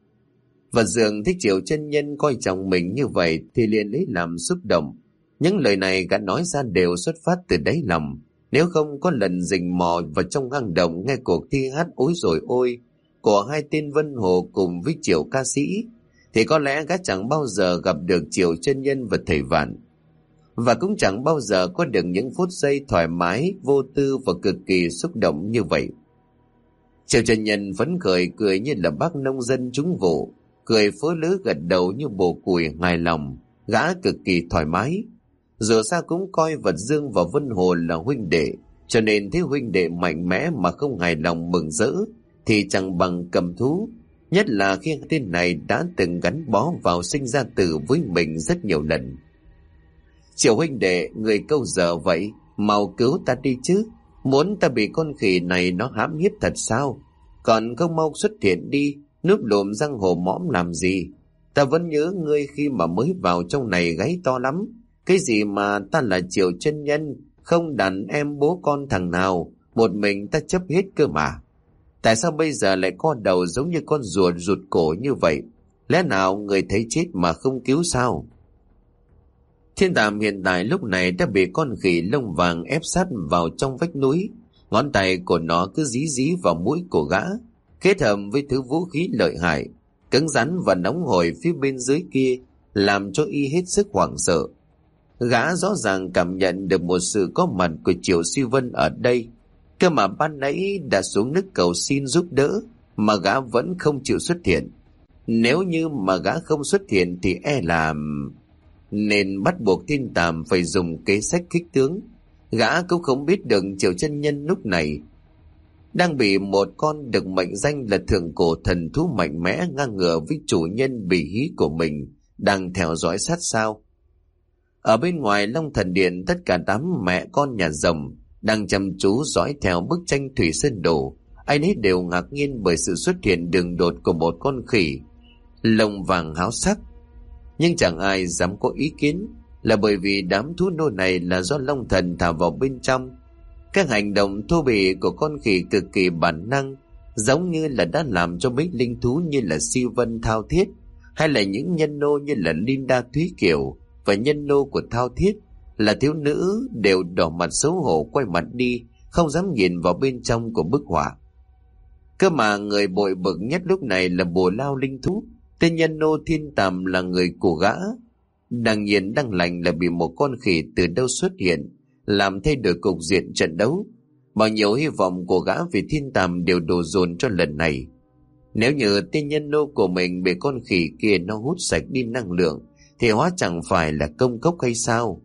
Và dường thích Triệu chân nhân coi trọng mình như vậy thì liền lấy làm xúc động. Những lời này gã nói ra đều xuất phát từ đáy lòng. Nếu không có lần rình mò vào trong hang động nghe cuộc thi hát ối rồi ôi của hai tên Vân Hồ cùng với Triệu ca sĩ, thì có lẽ gã chẳng bao giờ gặp được Triệu chân nhân và thầy Vạn, và cũng chẳng bao giờ có được những phút giây thoải mái, vô tư và cực kỳ xúc động như vậy. Triệu chân nhân phấn khởi cười như là bác nông dân trúng vụ, cười phớ lứa gật đầu như bồ củi hài lòng, gã cực kỳ thoải mái. Dù sao cũng coi vật dương và Vân Hồ là huynh đệ, cho nên thấy huynh đệ mạnh mẽ mà không hài lòng mừng rỡ thì chẳng bằng cầm thú. Nhất là khi tên này đã từng gắn bó vào sinh ra tử với mình rất nhiều lần. Triệu huynh đệ, người câu giờ vậy, mau cứu ta đi chứ. Muốn ta bị con khỉ này nó hãm hiếp thật sao? Còn không mau xuất hiện đi, núp lùm răng hồ mõm làm gì? Ta vẫn nhớ ngươi khi mà mới vào trong này gáy to lắm. Cái gì mà ta là Triệu chân nhân, không đàn em bố con thằng nào, một mình ta chấp hết cơ mà. Tại sao bây giờ lại co đầu giống như con rùa rụt cổ như vậy? Lẽ nào người thấy chết mà không cứu sao? Thiên Tàm hiện tại lúc này đã bị con khỉ lông vàng ép sát vào trong vách núi. Ngón tay của nó cứ dí dí vào mũi của gã, kết hợp với thứ vũ khí lợi hại, cứng rắn và nóng hổi phía bên dưới kia, làm cho y hết sức hoảng sợ. Gã rõ ràng cảm nhận được một sự có mặt của Triệu Suy Vân ở đây. Cơ mà ban nãy đã xuống nước cầu xin giúp đỡ mà gã vẫn không chịu xuất hiện. Nếu như mà gã không xuất hiện thì e là... Nên bắt buộc Thiên Tàm phải dùng kế sách kích tướng. Gã cũng không biết được Triệu chân nhân lúc này đang bị một con được mệnh danh là thượng cổ thần thú mạnh mẽ ngang ngửa với chủ nhân bỉ hí của mình đang theo dõi sát sao. Ở bên ngoài Long Thần Điện, tất cả đám mẹ con nhà rồng đang chăm chú dõi theo bức tranh Thủy Sơn Đồ. Ai nấy đều ngạc nhiên bởi sự xuất hiện đường đột của một con khỉ lông vàng háo sắc, nhưng chẳng ai dám có ý kiến, là bởi vì đám thú nô này là do Long Thần thả vào bên trong. Các hành động thô bỉ của con khỉ cực kỳ bản năng, giống như là đã làm cho mấy linh thú như là Si Vân Thao Thiết, hay là những nhân nô như là Linda Thúy Kiều và nhân nô của Thao Thiết là thiếu nữ đều đỏ mặt xấu hổ quay mặt đi, không dám nhìn vào bên trong của bức họa. Cơ mà người bội bực nhất lúc này là Bồ Lao linh thú. Tên nhân nô Thiên Tàm là người của gã, đang nhiên đang lành là bị một con khỉ từ đâu xuất hiện, làm thay đổi cục diện trận đấu. Bao nhiêu hy vọng của gã vì Thiên Tàm đều đổ dồn cho lần này. Nếu như tên nhân nô của mình bị con khỉ kia nó hút sạch đi năng lượng, thì hóa chẳng phải là công cốc hay sao?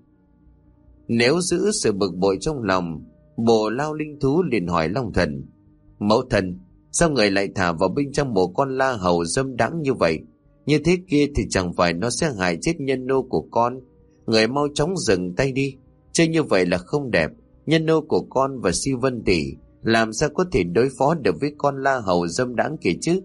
Nếu giữ sự bực bội trong lòng, Bồ Lao linh thú liền hỏi Long Thần: Mẫu thần, sao người lại thả vào bên trong một con la hầu dâm đãng như vậy? Như thế kia thì chẳng phải nó sẽ hại chết nhân nô của con. Người mau chóng dừng tay đi, chơi như vậy là không đẹp. Nhân nô của con và Si Vân tỷ làm sao có thể đối phó được với con la hầu dâm đãng kia chứ?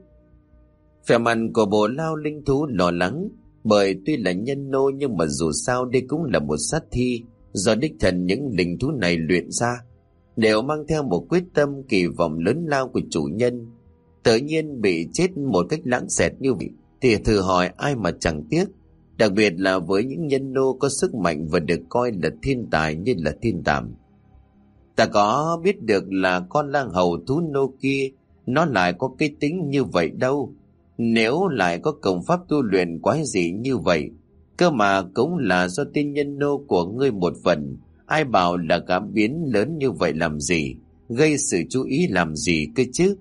Vẻ mặt của Bồ Lao linh thú lo lắng, bởi tuy là nhân nô nhưng mà dù sao đây cũng là một sát thi, do đích thân những linh thú này luyện ra, đều mang theo một quyết tâm kỳ vọng lớn lao của chủ nhân. Tự nhiên bị chết một cách lãng xẹt như vậy thì thử hỏi ai mà chẳng tiếc, đặc biệt là với những nhân nô có sức mạnh và được coi là thiên tài như là Thiên Tàm. Ta có biết được là con lang hầu thú nô kia nó lại có cái tính như vậy đâu. Nếu lại có công pháp tu luyện quái dị như vậy, cơ mà cũng là do tên nhân nô của ngươi một phần, ai bảo là gã biến lớn như vậy làm gì, gây sự chú ý làm gì cơ chứ.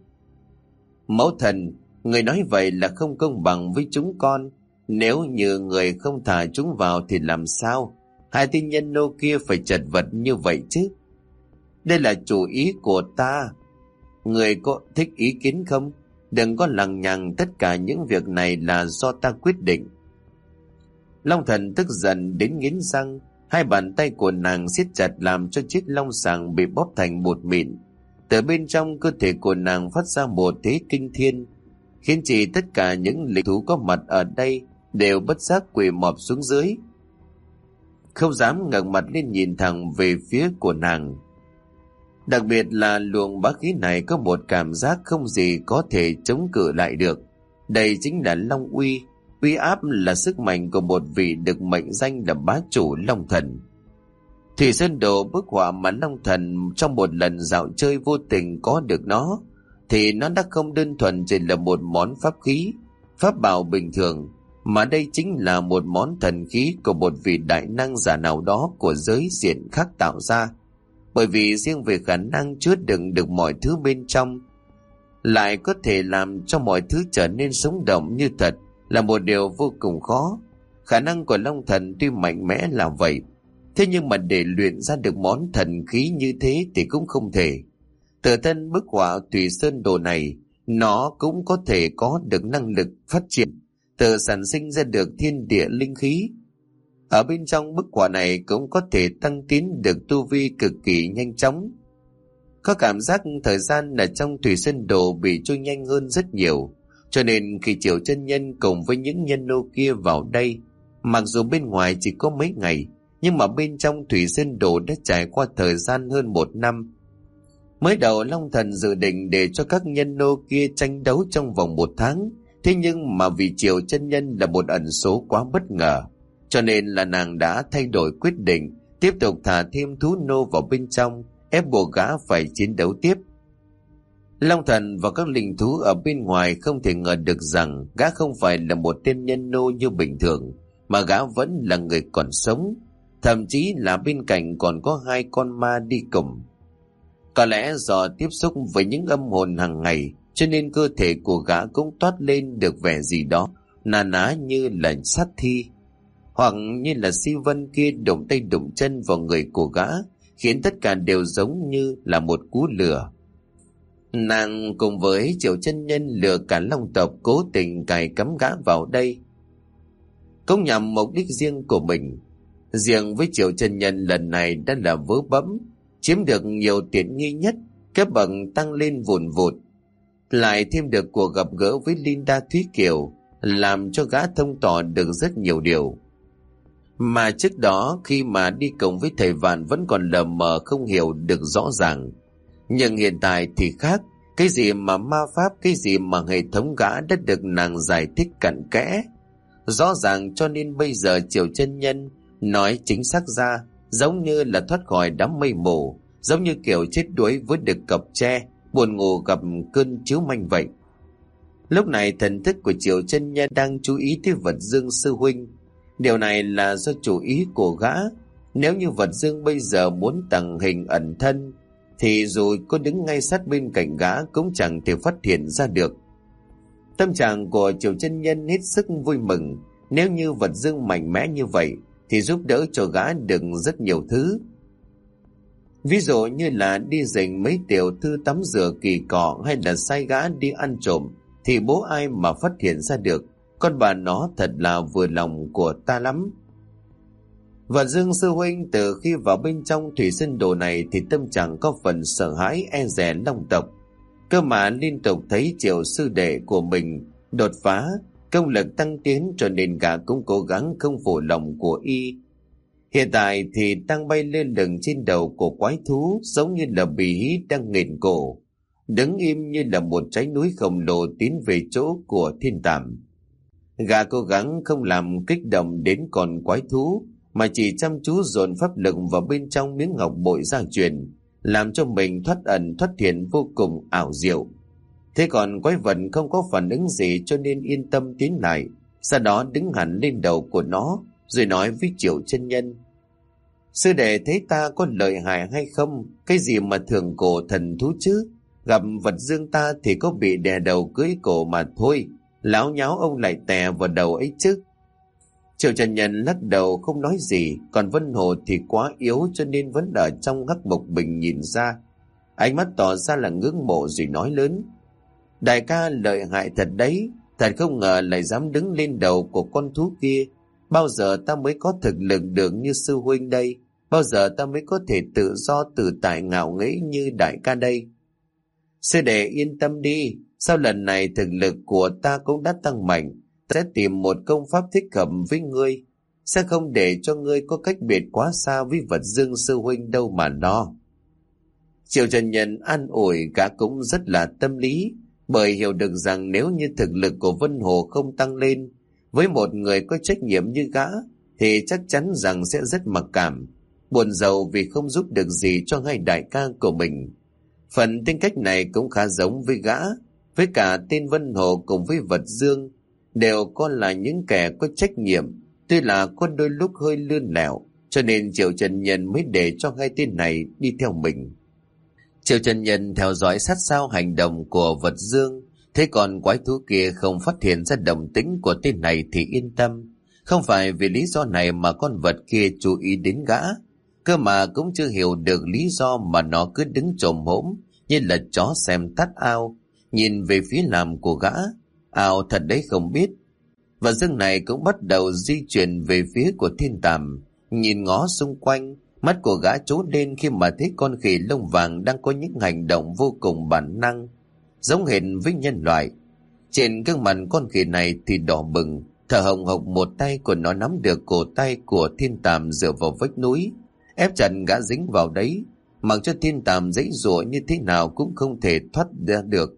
Mẫu thần, người nói vậy là không công bằng với chúng con. Nếu như người không thả chúng vào thì làm sao hai tên nhân nô kia phải chật vật như vậy chứ? Đây là chủ ý của ta. Người có thích ý kiến không? Đừng có lằng nhằng, tất cả những việc này là do ta quyết định. Long thần tức giận đến nghiến răng, hai bàn tay của nàng siết chặt làm cho chiếc long sàng bị bóp thành bột mịn. Từ bên trong cơ thể của nàng phát ra một thế kinh thiên, khiến chỉ tất cả những linh thú có mặt ở đây đều bất giác quỳ mọp xuống dưới, không dám ngẩng mặt lên nhìn thẳng về phía của nàng. Đặc biệt là luồng bá khí này có một cảm giác không gì có thể chống cự lại được. Đây chính là Long uy, uy áp là sức mạnh của một vị được mệnh danh là bá chủ Long Thần. Thủy Sơn Đồ bức họa mà Long Thần trong một lần dạo chơi vô tình có được nó, thì nó đã không đơn thuần chỉ là một món pháp khí, pháp bảo bình thường, mà đây chính là một món thần khí của một vị đại năng giả nào đó của giới diện khác tạo ra. Bởi vì riêng về khả năng chứa đựng được mọi thứ bên trong, lại có thể làm cho mọi thứ trở nên sống động như thật, là một điều vô cùng khó. Khả năng của Long Thần tuy mạnh mẽ là vậy, thế nhưng mà để luyện ra được món thần khí như thế thì cũng không thể. Từ thân bức họa Thủy Sơn Đồ này, nó cũng có thể có được năng lực phát triển, tự sản sinh ra được thiên địa linh khí. Ở bên trong bức họa này cũng có thể tăng tiến được tu vi cực kỳ nhanh chóng. Có cảm giác thời gian ở trong Thủy Sơn Đồ bị trôi nhanh hơn rất nhiều, cho nên khi Triệu chân nhân cùng với những nhân nô kia vào đây, mặc dù bên ngoài chỉ có mấy ngày, nhưng mà bên trong Thủy Sơn Đồ đã trải qua thời gian hơn một năm. Mới đầu Long Thần dự định để cho các nhân nô kia tranh đấu trong vòng một tháng, thế nhưng mà vì Triệu chân nhân là một ẩn số quá bất ngờ, cho nên là nàng đã thay đổi quyết định, tiếp tục thả thêm thú nô vào bên trong, ép buộc gã phải chiến đấu tiếp. Long Thần và các linh thú ở bên ngoài không thể ngờ được rằng gã không phải là một tên nhân nô như bình thường, mà gã vẫn là người còn sống, thậm chí là bên cạnh còn có hai con ma đi cùng. Có lẽ do tiếp xúc với những âm hồn hàng ngày, cho nên cơ thể của gã cũng toát lên được vẻ gì đó nà ná như là sát thi, hoặc như là Si Vân kia đụng tay đụng chân vào người của gã, khiến tất cả đều giống như là một cú lừa. Nàng cùng với Triệu chân nhân lừa cả Long tộc cố tình cài cắm gã vào đây, cũng nhằm mục đích riêng của mình. Riêng với Triệu chân nhân lần này đã là vớ bẫm, chiếm được nhiều tiện nghi nhất, cấp bậc tăng lên vùn vụt, lại thêm được cuộc gặp gỡ với Linda Thúy Kiều, làm cho gã thông tỏ được rất nhiều điều mà trước đó khi mà đi cùng với thầy Vạn vẫn còn lờ mờ không hiểu được rõ ràng. Nhưng hiện tại thì khác, cái gì mà ma pháp, cái gì mà hệ thống gã đã được nàng giải thích cặn kẽ rõ ràng, cho nên bây giờ Triệu chân nhân nói chính xác ra giống như là thoát khỏi đám mây mù, giống như kiểu chết đuối với được cọc tre, buồn ngủ gặp cơn chiếu manh vậy. Lúc này thần thức của Triệu chân nhân đang chú ý tới Vật Dương sư huynh. Điều này là do chủ ý của gã. Nếu như Vật Dương bây giờ muốn tàng hình ẩn thân, thì dù có đứng ngay sát bên cạnh gã cũng chẳng thể phát hiện ra được. Tâm trạng của Triệu chân nhân hết sức vui mừng. Nếu như Vật Dương mạnh mẽ như vậy thì giúp đỡ cho gã được rất nhiều thứ. Ví dụ như là đi dành mấy tiểu thư tắm rửa kỳ cọ, hay là sai gã đi ăn trộm, thì bố ai mà phát hiện ra được. Con bà nó thật là vừa lòng của ta lắm. Vật Dương sư huynh từ khi vào bên trong Thủy Sơn Đồ này thì tâm trạng có phần sợ hãi e dè Long tộc. Cơ mà liên tục thấy Triệu sư đệ của mình đột phá, công lực tăng tiến, cho nên gã cũng cố gắng không phụ lòng của y. Hiện tại thì đang bay lơ lửng trên đầu của quái thú, giống như là bì hí đang nghển cổ, đứng im như là một trái núi khổng lồ tiến về chỗ của thiên tàm. Gã cố gắng không làm kích động đến con quái thú, mà chỉ chăm chú dồn pháp lực vào bên trong miếng ngọc bội gia truyền, làm cho mình thoát ẩn thoát hiện vô cùng ảo diệu. Thế còn quái vật không có phản ứng gì, cho nên yên tâm tiến lại, sau đó đứng hẳn lên đầu của nó, rồi nói với Triệu chân nhân: sư đệ thấy ta có lợi hại hay không? Cái gì mà thường cổ thần thú chứ? Gặp vật dương ta thì có bị đè đầu cưỡi cổ mà thôi, láo nháo ông lại tè vào đầu ấy chứ. Triệu chân nhân lắc đầu không nói gì, còn Vân Hồ thì quá yếu cho nên vẫn ở trong hắc mộc bình nhìn ra. Ánh mắt tỏ ra là ngưỡng mộ rồi nói lớn: đại ca lợi hại thật đấy, thật không ngờ lại dám đứng lên đầu của con thú kia. Bao giờ ta mới có thực lực được như sư huynh đây? Bao giờ ta mới có thể tự do tự tại ngạo nghễ như đại ca đây? Sư đệ yên tâm đi, sau lần này thực lực của ta cũng đã tăng mạnh, ta sẽ tìm một công pháp thích hợp với ngươi, sẽ không để cho ngươi có cách biệt quá xa với vật dương sư huynh đâu mà lo. Triệu chân nhân an ủi gã cũng rất là tâm lý, bởi hiểu được rằng nếu như thực lực của Vân Hồ không tăng lên, với một người có trách nhiệm như gã, thì chắc chắn rằng sẽ rất mặc cảm, buồn rầu vì không giúp được gì cho hai đại ca của mình. Phần tính cách này cũng khá giống với gã, với cả tên Vân Hồ cùng với vật dương, đều coi là những kẻ có trách nhiệm, tuy là có đôi lúc hơi lươn lẹo, cho nên Triệu Trần Nhân mới để cho hai tên này đi theo mình. Triệu Trần Nhân theo dõi sát sao hành động của vật dương, thế còn quái thú kia không phát hiện ra động tĩnh của tên này thì yên tâm. Không phải vì lý do này mà con vật kia chú ý đến gã, cơ mà cũng chưa hiểu được lý do mà nó cứ đứng chồm hổm như là chó xem tắt ao, nhìn về phía làm của gã. Ao thật đấy không biết. Và dương này cũng bắt đầu di chuyển về phía của thiên tàm, nhìn ngó xung quanh. Mắt của gã trố lên khi mà thấy con khỉ lông vàng đang có những hành động vô cùng bản năng, giống hệt với nhân loại. Trên gương mặt con khỉ này thì đỏ bừng, thở hồng hộc, một tay của nó nắm được cổ tay của thiên tàm dựa vào vách núi, ép chặt gã dính vào đấy, mặc cho thiên tàm giãy giụa như thế nào cũng không thể thoát ra được.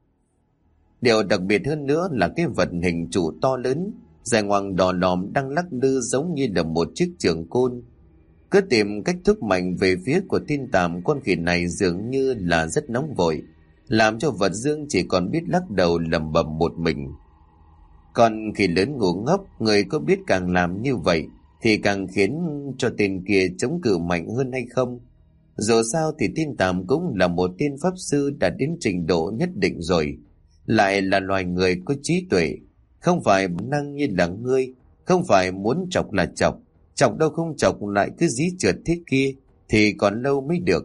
Điều đặc biệt hơn nữa là cái vật hình trụ to lớn, dài ngoằng đỏ lòm đang lắc lư giống như là một chiếc trường côn. Cứ tìm cách thúc mạnh về phía của thiên tàm, con khỉ này dường như là rất nóng vội, làm cho vật dương chỉ còn biết lắc đầu lẩm bẩm một mình. Còn khỉ lớn ngu ngốc, người có biết càng làm như vậy thì càng khiến cho tên kia chống cự mạnh hơn hay không? Dù sao thì thiên tàm cũng là một tên pháp sư đã đến trình độ nhất định rồi, lại là loài người có trí tuệ, không phải bản năng như là ngươi, không phải muốn chọc là chọc, chọc đâu không chọc lại cứ dí trượt thế kia thì còn lâu mới được.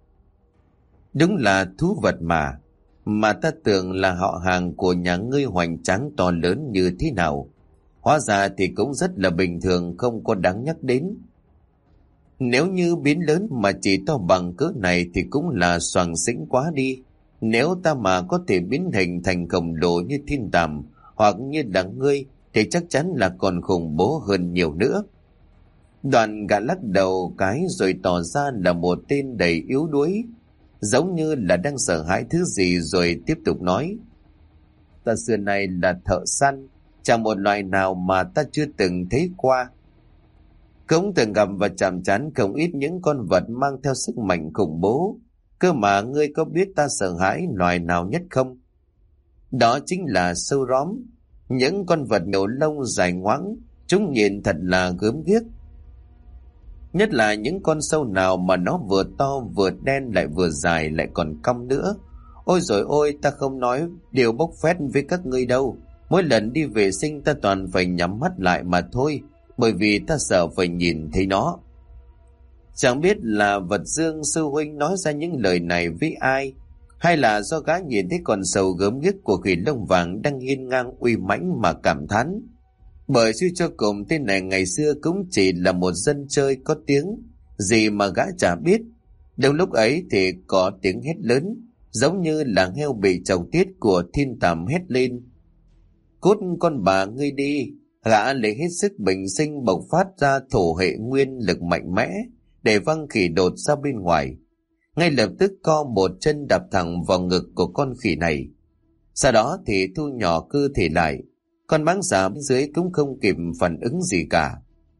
Đúng là thú vật mà, mà ta tưởng là họ hàng của nhà ngươi hoành tráng to lớn như thế nào, hóa ra thì cũng rất là bình thường, không có đáng nhắc đến. Nếu như biến lớn mà chỉ to bằng cỡ này thì cũng là xoàng xĩnh quá đi. Nếu ta mà có thể biến hình thành khổng lồ như thiên tàm hoặc như là ngươi thì chắc chắn là còn khủng bố hơn nhiều nữa. Đoạn gã lắc đầu cái rồi tỏ ra là một tên đầy yếu đuối, giống như là đang sợ hãi thứ gì, rồi tiếp tục nói: ta xưa nay là thợ săn, chẳng một loài nào mà ta chưa từng thấy qua. Cũng từng gặp và chạm trán không ít những con vật mang theo sức mạnh khủng bố, cơ mà ngươi có biết ta sợ hãi loài nào nhất không? Đó chính là sâu róm, những con vật nhổ lông dài ngoãng, chúng nhìn thật là gớm ghiếc. Nhất là những con sâu nào mà nó vừa to vừa đen lại vừa dài lại còn cong nữa. Ôi rồi ôi, ta không nói điều bốc phét với các ngươi đâu. Mỗi lần đi vệ sinh ta toàn phải nhắm mắt lại mà thôi, bởi vì ta sợ phải nhìn thấy nó. Chẳng biết là vật dương sư huynh nói ra những lời này với ai, hay là do gã nhìn thấy con sâu gớm ghiếc của khỉ lông vàng đang hiên ngang uy mãnh mà cảm thán. Bởi suy cho cùng tên này ngày xưa cũng chỉ là một dân chơi có tiếng gì mà gã chả biết. Đúng lúc ấy thì có tiếng hét lớn, giống như là heo bị chọc tiết của thiên tàm hét lên: cút con bà ngươi đi, Gã lấy hết sức bình sinh bộc phát ra thổ hệ nguyên lực mạnh mẽ để văng khỉ đột ra bên ngoài. Ngay lập tức co một chân đạp thẳng vào ngực của con khỉ này. Sau đó thì thu nhỏ cơ thể lại. Con mãng xà bên dưới cũng không kịp phản ứng gì cả.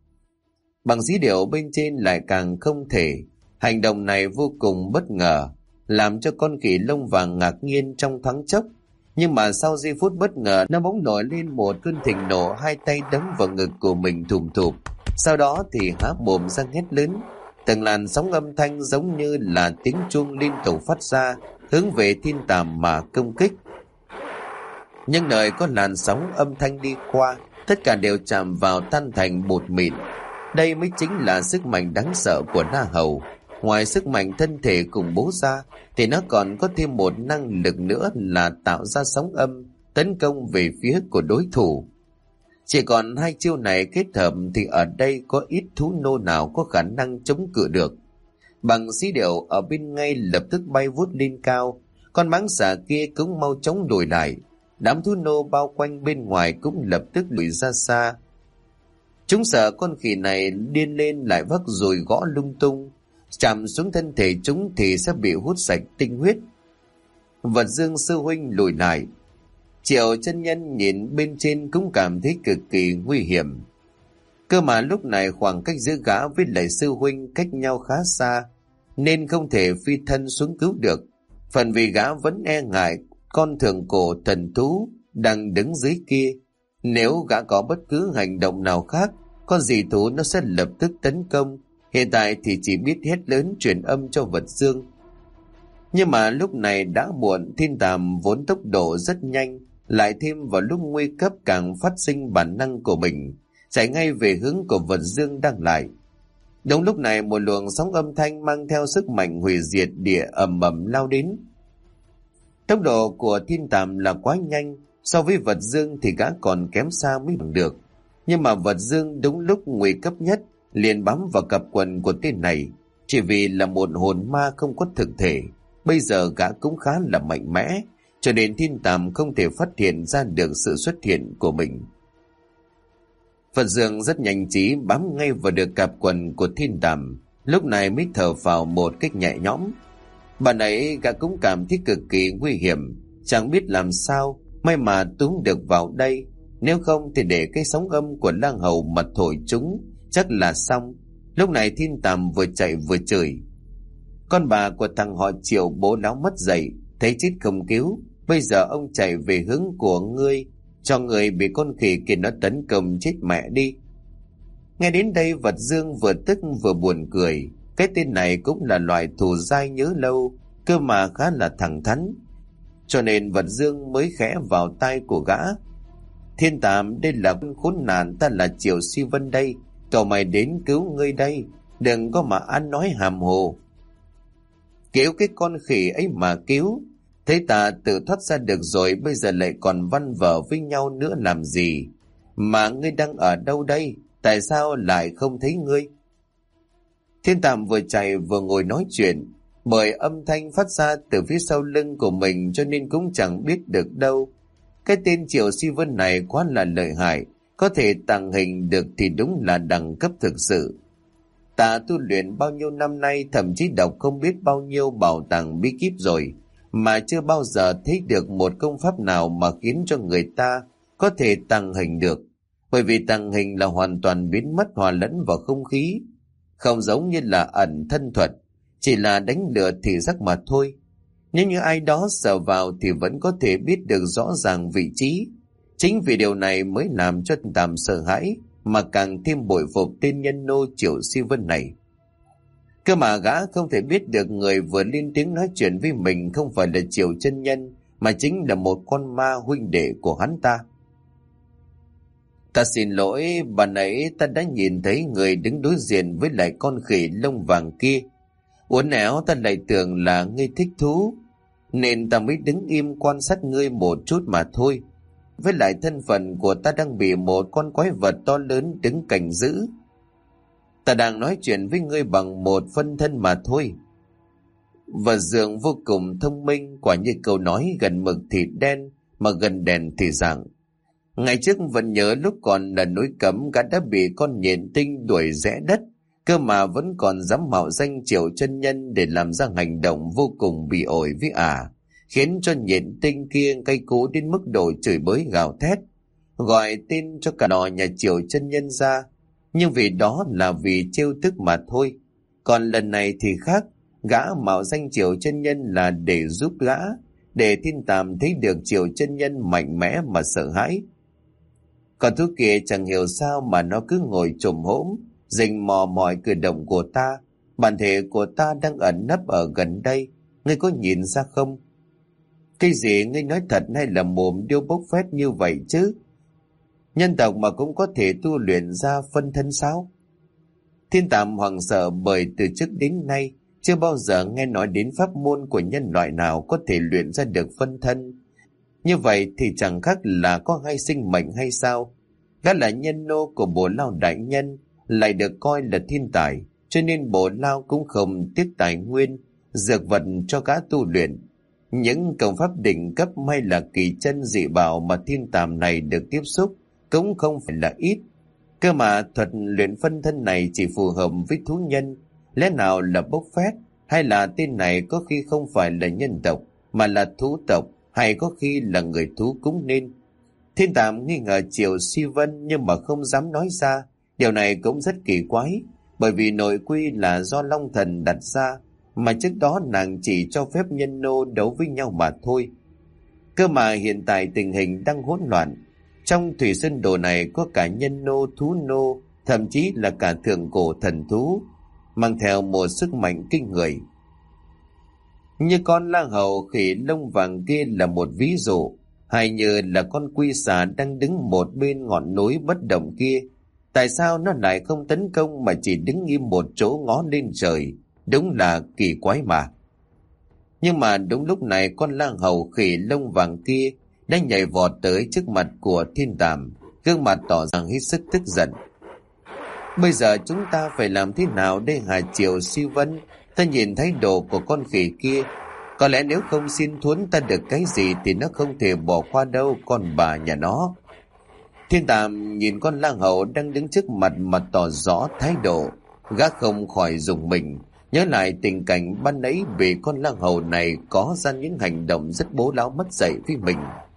Bằng dí điệu bên trên lại càng không thể. Hành động này vô cùng bất ngờ, làm cho con khỉ lông vàng ngạc nhiên trong thoáng chốc. Nhưng mà sau giây phút bất ngờ, nó bỗng nổi lên một cơn thịnh nộ, hai tay đấm vào ngực của mình thùm thụp. Sau đó thì há mồm ra hét lớn. Từng làn sóng âm thanh giống như là tiếng chuông liên tục phát ra, hướng về thiên tàm mà công kích. Nhưng nơi có làn sóng âm thanh đi qua, tất cả đều chạm vào tan thành bột mịn. Đây mới chính là sức mạnh đáng sợ của Na Hầu. Ngoài sức mạnh thân thể khủng bố ra, thì nó còn có thêm một năng lực nữa là tạo ra sóng âm, tấn công về phía của đối thủ. Chỉ còn hai chiêu này kết hợp thì ở đây có ít thú nô nào có khả năng chống cự được. Bằng xí điệu ở bên ngay lập tức bay vút lên cao, con mãng xà kia cũng mau chóng lùi lại. Đám thú nô bao quanh bên ngoài cũng lập tức lùi ra xa. Chúng sợ con khỉ này điên lên lại vác rồi gõ lung tung, chạm xuống thân thể chúng thì sẽ bị hút sạch tinh huyết. Vật Dương sư huynh lùi lại. Triệu chân nhân nhìn bên trên cũng cảm thấy cực kỳ nguy hiểm. Cơ mà lúc này khoảng cách giữa gã với lại sư huynh cách nhau khá xa, nên không thể phi thân xuống cứu được. Phần vì gã vẫn e ngại con thượng cổ thần thú đang đứng dưới kia. Nếu gã có bất cứ hành động nào khác, con dị thú nó sẽ lập tức tấn công. Hiện tại thì chỉ biết hét lớn truyền âm cho Vật Dương. Nhưng mà lúc này đã muộn, thiên tàm vốn tốc độ rất nhanh, lại thêm vào lúc nguy cấp càng phát sinh bản năng của mình, chạy ngay về hướng của Vật Dương đang lại. Đúng lúc này một luồng sóng âm thanh mang theo sức mạnh hủy diệt địa ầm ầm lao đến. Tốc độ của thiên tàm là quá nhanh, so với Vật Dương thì gã còn kém xa mới bằng được. Nhưng mà Vật Dương đúng lúc nguy cấp nhất liền bám vào cặp quần của tên này. Chỉ vì là một hồn ma không có thực thể, bây giờ gã cũng khá là mạnh mẽ, cho nên thiên tàm không thể phát hiện ra được sự xuất hiện của mình. Vật Dương rất nhanh trí bám ngay vào được cặp quần của thiên tàm, lúc này mới thở vào một cách nhẹ nhõm. Bạn ấy gã cũng cảm thấy cực kỳ nguy hiểm, chẳng biết làm sao, may mà túm được vào đây, nếu không thì để cái sóng âm của lang hầu mà thổi chúng, chắc là xong. Lúc này thiên tàm vừa chạy vừa chửi. Con bà của thằng họ Triệu bố láo mất dậy, thấy chết không cứu, bây giờ ông chạy về hướng của ngươi, cho người bị con khỉ kia nó tấn công chết mẹ đi. Nghe đến đây Vật Dương vừa tức vừa buồn cười. Cái tên này cũng là loại thù dai nhớ lâu, cơ mà khá là thẳng thắn, cho nên Vật Dương mới khẽ vào tai của gã. Thiên tàm, đây là khốn nạn, ta là Triệu Si Vân đây, cậu mày đến cứu ngươi đây, đừng có mà ăn nói hàm hồ. Cứu cái con khỉ ấy mà cứu, thấy ta tự thoát ra được rồi, bây giờ lại còn văn vở với nhau nữa làm gì? Mà ngươi đang ở đâu đây? Tại sao lại không thấy ngươi? Thiên tàm vừa chạy vừa ngồi nói chuyện, bởi âm thanh phát ra từ phía sau lưng của mình cho nên cũng chẳng biết được đâu. Cái tên Triệu Si Vân này quá là lợi hại, có thể tàng hình được thì đúng là đẳng cấp thực sự. Ta tu luyện bao nhiêu năm nay, thậm chí đọc không biết bao nhiêu bảo tàng bí kíp rồi, mà chưa bao giờ thấy được một công pháp nào mà khiến cho người ta có thể tàng hình được. Bởi vì tàng hình là hoàn toàn biến mất, hòa lẫn vào không khí, không giống như là ẩn thân thuật, chỉ là đánh lừa thị giác mà thôi. Nếu như ai đó sờ vào thì vẫn có thể biết được rõ ràng vị trí. Chính vì điều này mới làm cho tàm sợ hãi, mà càng thêm bội phục tên nhân nô Triệu Si Vân này. Cơ mà gã không thể biết được người vừa lên tiếng nói chuyện với mình không phải là Triệu chân nhân, mà chính là một con ma huynh đệ của hắn ta. Ta xin lỗi, bạn ấy ta đã nhìn thấy người đứng đối diện với lại con khỉ lông vàng kia. Uốn éo ta lại tưởng là ngươi thích thú, nên ta mới đứng im quan sát ngươi một chút mà thôi. Với lại thân phận của ta đang bị một con quái vật to lớn đứng canh giữ. Ta đang nói chuyện với ngươi bằng một phân thân mà thôi. Và Dương vô cùng thông minh, quả như câu nói gần mực thì đen, mà gần đèn thì rạng. Ngày trước vẫn nhớ lúc còn là núi Cấm, gã đã bị con nhện tinh đuổi rẽ đất, cơ mà vẫn còn dám mạo danh Triệu chân nhân để làm ra hành động vô cùng bị ổi với ả, khiến cho nhện tinh kia cay cú đến mức độ chửi bới gào thét, gọi tên cho cả nọ nhà Triệu chân nhân ra. Nhưng vì đó là vì trêu tức mà thôi. Còn lần này thì khác, gã mạo danh Triệu chân nhân là để giúp gã, để Thiên Tàm thấy được Triệu chân nhân mạnh mẽ mà sợ hãi. Còn thú kia chẳng hiểu sao mà nó cứ ngồi chồm hổm, rình mò mọi cử động của ta. Bản thể của ta đang ẩn nấp ở gần đây, ngươi có nhìn ra không? Cái gì ngươi nói thật hay là mồm điêu bốc phét như vậy chứ? Nhân tộc mà cũng có thể tu luyện ra phân thân sao? Thiên Tàm hoảng sợ bởi từ trước đến nay chưa bao giờ nghe nói đến pháp môn của nhân loại nào có thể luyện ra được phân thân. Như vậy thì chẳng khác là có hai sinh mệnh hay sao? Gã là nhân nô của Bồ Lao đại nhân, lại được coi là thiên tài, cho nên Bồ Lao cũng không tiếc tài nguyên, dược vật cho gã tu luyện. Những công pháp đỉnh cấp hay là kỳ chân dị bảo mà Thiên Tàm này được tiếp xúc cũng không phải là ít. Cơ mà thuật luyện phân thân này chỉ phù hợp với thú nhân, lẽ nào là bốc phét, hay là tên này có khi không phải là nhân tộc mà là thú tộc, hay có khi là người thú cũng nên. Thiên Tàm nghi ngờ Triệu Si Vân nhưng mà không dám nói ra. Điều này cũng rất kỳ quái, bởi vì nội quy là do Long Thần đặt ra, mà trước đó nàng chỉ cho phép nhân nô đấu với nhau mà thôi. Cơ mà hiện tại tình hình đang hỗn loạn. Trong thủy sơn đồ này có cả nhân nô, thú nô, thậm chí là cả thượng cổ thần thú, mang theo một sức mạnh kinh người. Như con lang hầu khỉ lông vàng kia là một ví dụ, hay như là con quy xà đang đứng một bên ngọn núi bất động kia. Tại sao nó lại không tấn công mà chỉ đứng im một chỗ ngó lên trời? Đúng là kỳ quái mà. Nhưng mà đúng lúc này con lang hầu khỉ lông vàng kia đã nhảy vọt tới trước mặt của Thiên Tàm, gương mặt tỏ ra hết sức tức giận. Bây giờ chúng ta phải làm thế nào đây hả Triệu Si Vân? Ta nhìn thấy đồ của con khỉ kia, có lẽ nếu không xin thuấn ta được cái gì thì nó không thể bỏ qua đâu con bà nhà nó. Thiên Tàm nhìn con lang hầu đang đứng trước mặt mà tỏ rõ thái độ, gã không khỏi rùng mình, nhớ lại tình cảnh ban nãy vì con lang hầu này có ra những hành động rất bố láo mất dạy với mình.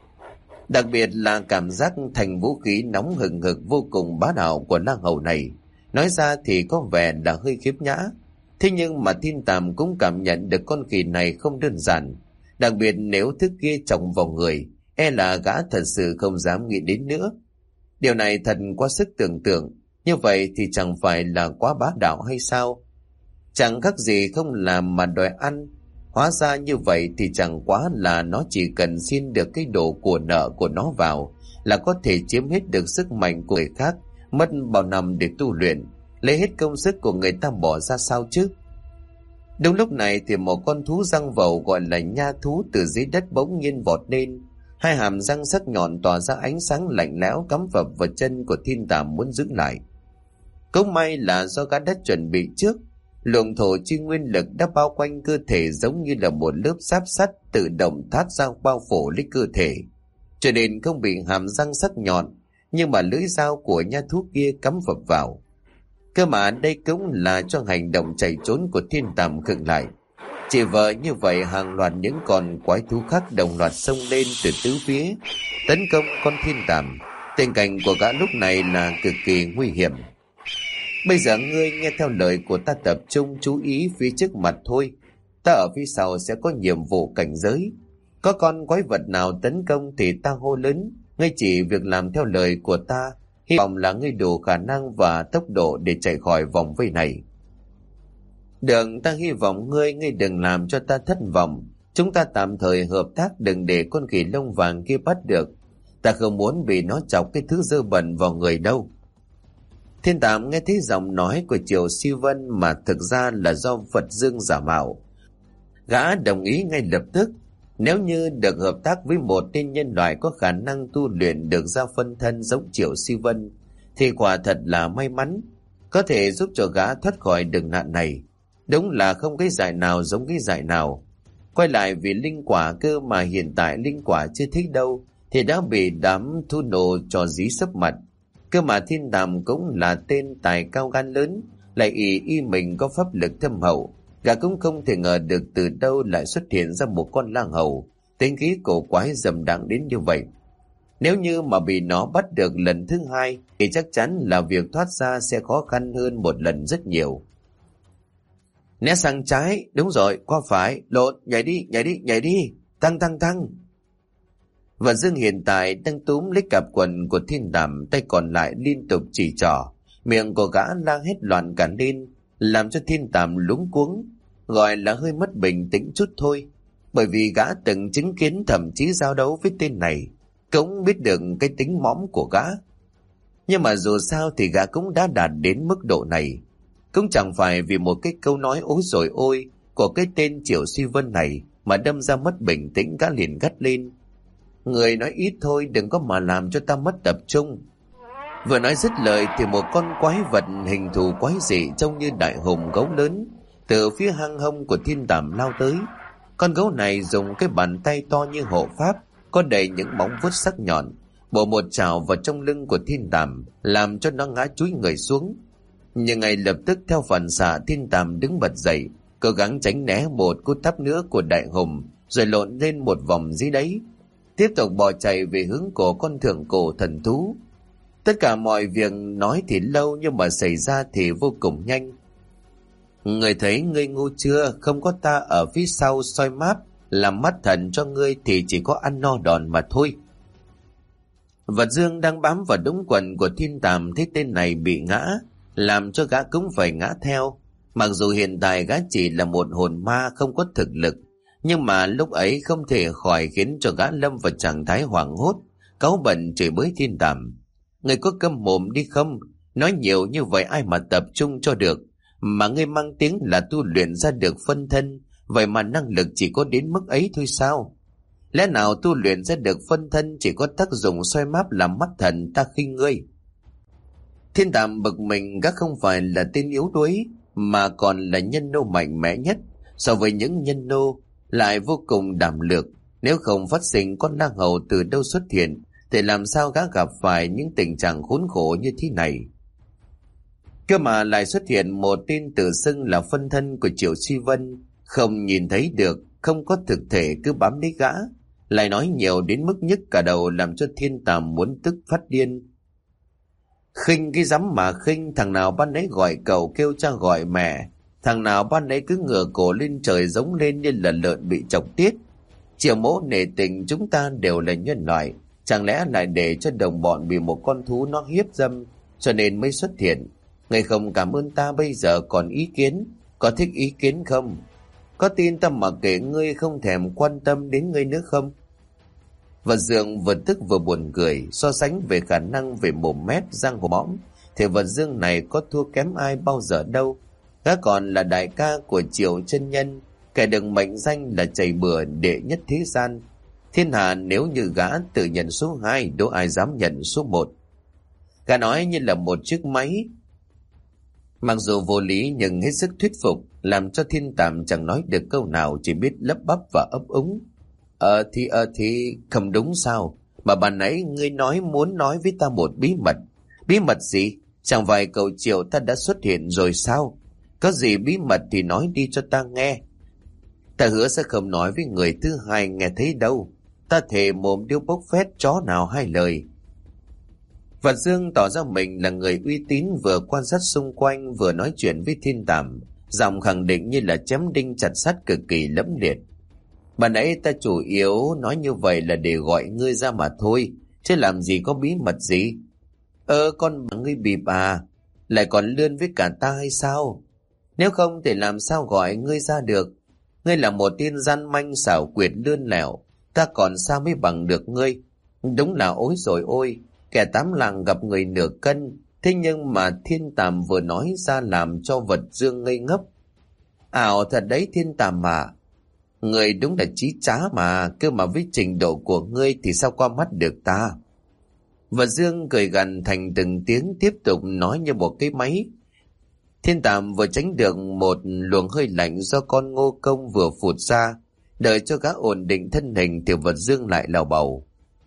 Đặc biệt là cảm giác thành vũ khí nóng hừng hực vô cùng bá đạo của lang hầu này, nói ra thì có vẻ là hơi khiếp nhã. Thế nhưng mà Thiên Tàm cũng cảm nhận được con khỉ này không đơn giản, đặc biệt nếu thứ kia chồng vào người, e là gã thật sự không dám nghĩ đến nữa. Điều này thật quá sức tưởng tượng, như vậy thì chẳng phải là quá bá đạo hay sao? Chẳng khác gì không làm mà đòi ăn. Hóa ra như vậy thì chẳng quá là nó chỉ cần xin được cái đồ của nợ của nó vào là có thể chiếm hết được sức mạnh của người khác, mất bao năm để tu luyện, lấy hết công sức của người ta bỏ ra sao chứ? Đúng lúc này thì một con thú răng vầu gọi là nha thú từ dưới đất bỗng nhiên vọt lên, hai hàm răng sắc nhọn tỏa ra ánh sáng lạnh lẽo cắm phập vào chân của Thiên Tàm muốn giữ lại. Cũng may là do gã đã chuẩn bị trước, luồng thổ chi nguyên lực đã bao quanh cơ thể giống như là một lớp giáp sắt tự động thoát ra bao phủ lấy cơ thể, cho nên không bị hàm răng sắc nhọn nhưng mà lưỡi dao của nha thú kia cắm phập vào. Cơ mà đây cũng là cho hành động chạy trốn của Thiên Tàm khựng lại. Chỉ vợ như vậy hàng loạt những con quái thú khác đồng loạt xông lên từ tứ phía tấn công con Thiên Tàm. Tình cảnh của gã lúc này là cực kỳ nguy hiểm. Bây giờ ngươi nghe theo lời của ta, tập trung chú ý phía trước mặt thôi. Ta ở phía sau sẽ có nhiệm vụ cảnh giới. Có con quái vật nào tấn công thì ta hô lớn, ngươi chỉ việc làm theo lời của ta. Hy vọng là ngươi đủ khả năng và tốc độ để chạy khỏi vòng vây này. Được, ta hy vọng ngươi, ngươi đừng làm cho ta thất vọng. Chúng ta tạm thời hợp tác, đừng để con khỉ lông vàng kia bắt được. Ta không muốn bị nó chọc cái thứ dơ bẩn vào người đâu. Thiên Tàm nghe thấy giọng nói của Triệu Si Vân mà thực ra là do Phật Dương giả mạo. Gã đồng ý ngay lập tức. Nếu như được hợp tác với một tên nhân loại có khả năng tu luyện được ra phân thân giống Triệu Si Vân thì quả thật là may mắn, có thể giúp cho gã thoát khỏi đường nạn này. Đúng là không cái giải nào giống cái giải nào. Quay lại vì linh quả cơ mà hiện tại linh quả chưa thích đâu, thì đã bị đám thu nổ cho dí sấp mặt. Cơ mà Thiên Tàm cũng là tên tài cao gan lớn, lại ý y mình có pháp lực thâm hậu. Gã cũng không thể ngờ được từ đâu lại xuất hiện ra một con lang hầu, tính khí cổ quái dầm đãng đến như vậy. Nếu như mà bị nó bắt được lần thứ hai thì chắc chắn là việc thoát ra sẽ khó khăn hơn một lần rất nhiều. Né sang trái, đúng rồi, qua phải, lộn, nhảy đi, nhảy đi, nhảy đi, tăng tăng tăng. Và Dương hiện tại đang túm lấy cặp quần của Thiên Tàm, tay còn lại liên tục chỉ trỏ, miệng của gã la hết loạn cả lên, làm cho Thiên Tàm luống cuống, gọi là hơi mất bình tĩnh chút thôi, bởi vì gã từng chứng kiến thậm chí giao đấu với tên này, cũng biết được cái tính mõm của gã. Nhưng mà dù sao thì gã cũng đã đạt đến mức độ này, cũng chẳng phải vì một cái câu nói ối rồi ôi của cái tên Triệu Suy Vân này mà đâm ra mất bình tĩnh. Gã liền gắt lên: người nói ít thôi, đừng có mà làm cho ta mất tập trung. Vừa nói dứt lời thì một con quái vật hình thù quái dị trông như đại hùng gấu lớn từ phía hang hông của Thiên Tàm lao tới. Con gấu này dùng cái bàn tay to như hộ pháp, có đầy những móng vuốt sắc nhọn, bổ một chảo vào trong lưng của Thiên Tàm, làm cho nó ngã chúi người xuống. Nhưng ngay lập tức theo phản xạ, Thiên Tàm đứng bật dậy, cố gắng tránh né một cú tát nữa của đại hùng, rồi lộn lên một vòng dưới đấy, tiếp tục bò chạy về hướng của con thượng cổ thần thú. Tất cả mọi việc nói thì lâu nhưng mà xảy ra thì vô cùng nhanh. Người thấy ngươi ngu chưa? Không có ta ở phía sau soi máp làm mắt thần cho ngươi thì chỉ có ăn no đòn mà thôi. Vật Dương đang bám vào đống quần của Thiên Tàm thấy tên này bị ngã, làm cho gã cũng phải ngã theo. Mặc dù hiện tại gã chỉ là một hồn ma không có thực lực, nhưng mà lúc ấy không thể khỏi khiến cho gã lâm vào trạng thái hoảng hốt, cáu bẩn chửi bới Thiên Tàm: người có câm mồm đi không? Nói nhiều như vậy ai mà tập trung cho được? Mà ngươi mang tiếng là tu luyện ra được phân thân, vậy mà năng lực chỉ có đến mức ấy thôi sao? Lẽ nào tu luyện ra được phân thân chỉ có tác dụng soi máp làm mắt thần ta khinh ngươi? Thiên Tàm bực mình, gã không phải là tên yếu đuối mà còn là nhân nô mạnh mẽ nhất so với những nhân nô, lại vô cùng đảm lược. Nếu không phát sinh con lang hầu từ đâu xuất hiện thì làm sao gã gặp phải những tình trạng khốn khổ như thế này? Cơ mà lại xuất hiện một tên tự xưng là phân thân của Triệu Suy Vân, không nhìn thấy được, không có thực thể, cứ bám lấy gã, lại nói nhiều đến mức nhức cả đầu, làm cho Thiên Tàm muốn tức phát điên. Khinh cái dám mà khinh, thằng nào ban nấy gọi cậu kêu cha gọi mẹ, thằng nào ban nấy cứ ngửa cổ lên trời giống lên như là lợn bị chọc tiết. Triệu mẫu nể tình chúng ta đều là nhân loại, chẳng lẽ lại để cho đồng bọn bị một con thú nó hiếp dâm cho nên mới xuất hiện? Người không cảm ơn ta bây giờ còn ý kiến, có thích ý kiến không? Có tin ta mà kể ngươi không thèm quan tâm đến ngươi nữa không? Vật Dương vừa tức vừa buồn cười, so sánh về khả năng về mồm mép răng của mõm thì Vật Dương này có thua kém ai bao giờ đâu. Gã còn là đại ca của Triệu chân nhân, kẻ được mệnh danh là chày bừa đệ nhất thế gian. Thiên hạ nếu như gã tự nhận số hai, đâu ai dám nhận số một. Gã nói như là một chiếc máy, mặc dù vô lý nhưng hết sức thuyết phục, làm cho Thiên Tàm chẳng nói được câu nào, chỉ biết lấp bắp và ấp úng. Ờ thì ờ thì không đúng sao? Mà bà nãy ngươi nói muốn nói với ta một bí mật. Bí mật gì? Chẳng phải cậu Triệu ta đã xuất hiện rồi sao? Có gì bí mật thì nói đi cho ta nghe. Ta hứa sẽ không nói với người thứ hai nghe thấy đâu. Ta thề mồm điêu bốc phét chó nào hai lời. Vật Dương tỏ ra mình là người uy tín, vừa quan sát xung quanh vừa nói chuyện với Thiên Tàm, giọng khẳng định như là chém đinh chặt sắt, cực kỳ lẫm liệt. Bà nãy ta chủ yếu nói như vậy là để gọi ngươi ra mà thôi, chứ làm gì có bí mật gì. Ơ con bà ngươi bịp à, lại còn lươn với cả ta hay sao? Nếu không thì làm sao gọi ngươi ra được? Ngươi là một tên gian manh xảo quyệt lươn lẹo, ta còn sao mới bằng được ngươi? Đúng là ối rồi ôi, kẻ tám lạng gặp người nửa cân. Thế nhưng mà Thiên Tàm vừa nói ra làm cho Vật Dương ngây ngốc. Ảo thật đấy Thiên Tàm mà, người đúng là chí trá mà, cơ mà với trình độ của ngươi thì sao qua mắt được ta? Vật Dương cười gằn thành từng tiếng, tiếp tục nói như một cái máy. Thiên Tàm vừa tránh được một luồng hơi lạnh do con Ngô Công vừa phụt ra, đợi cho gã ổn định thân hình thì Vật Dương lại lào bầu.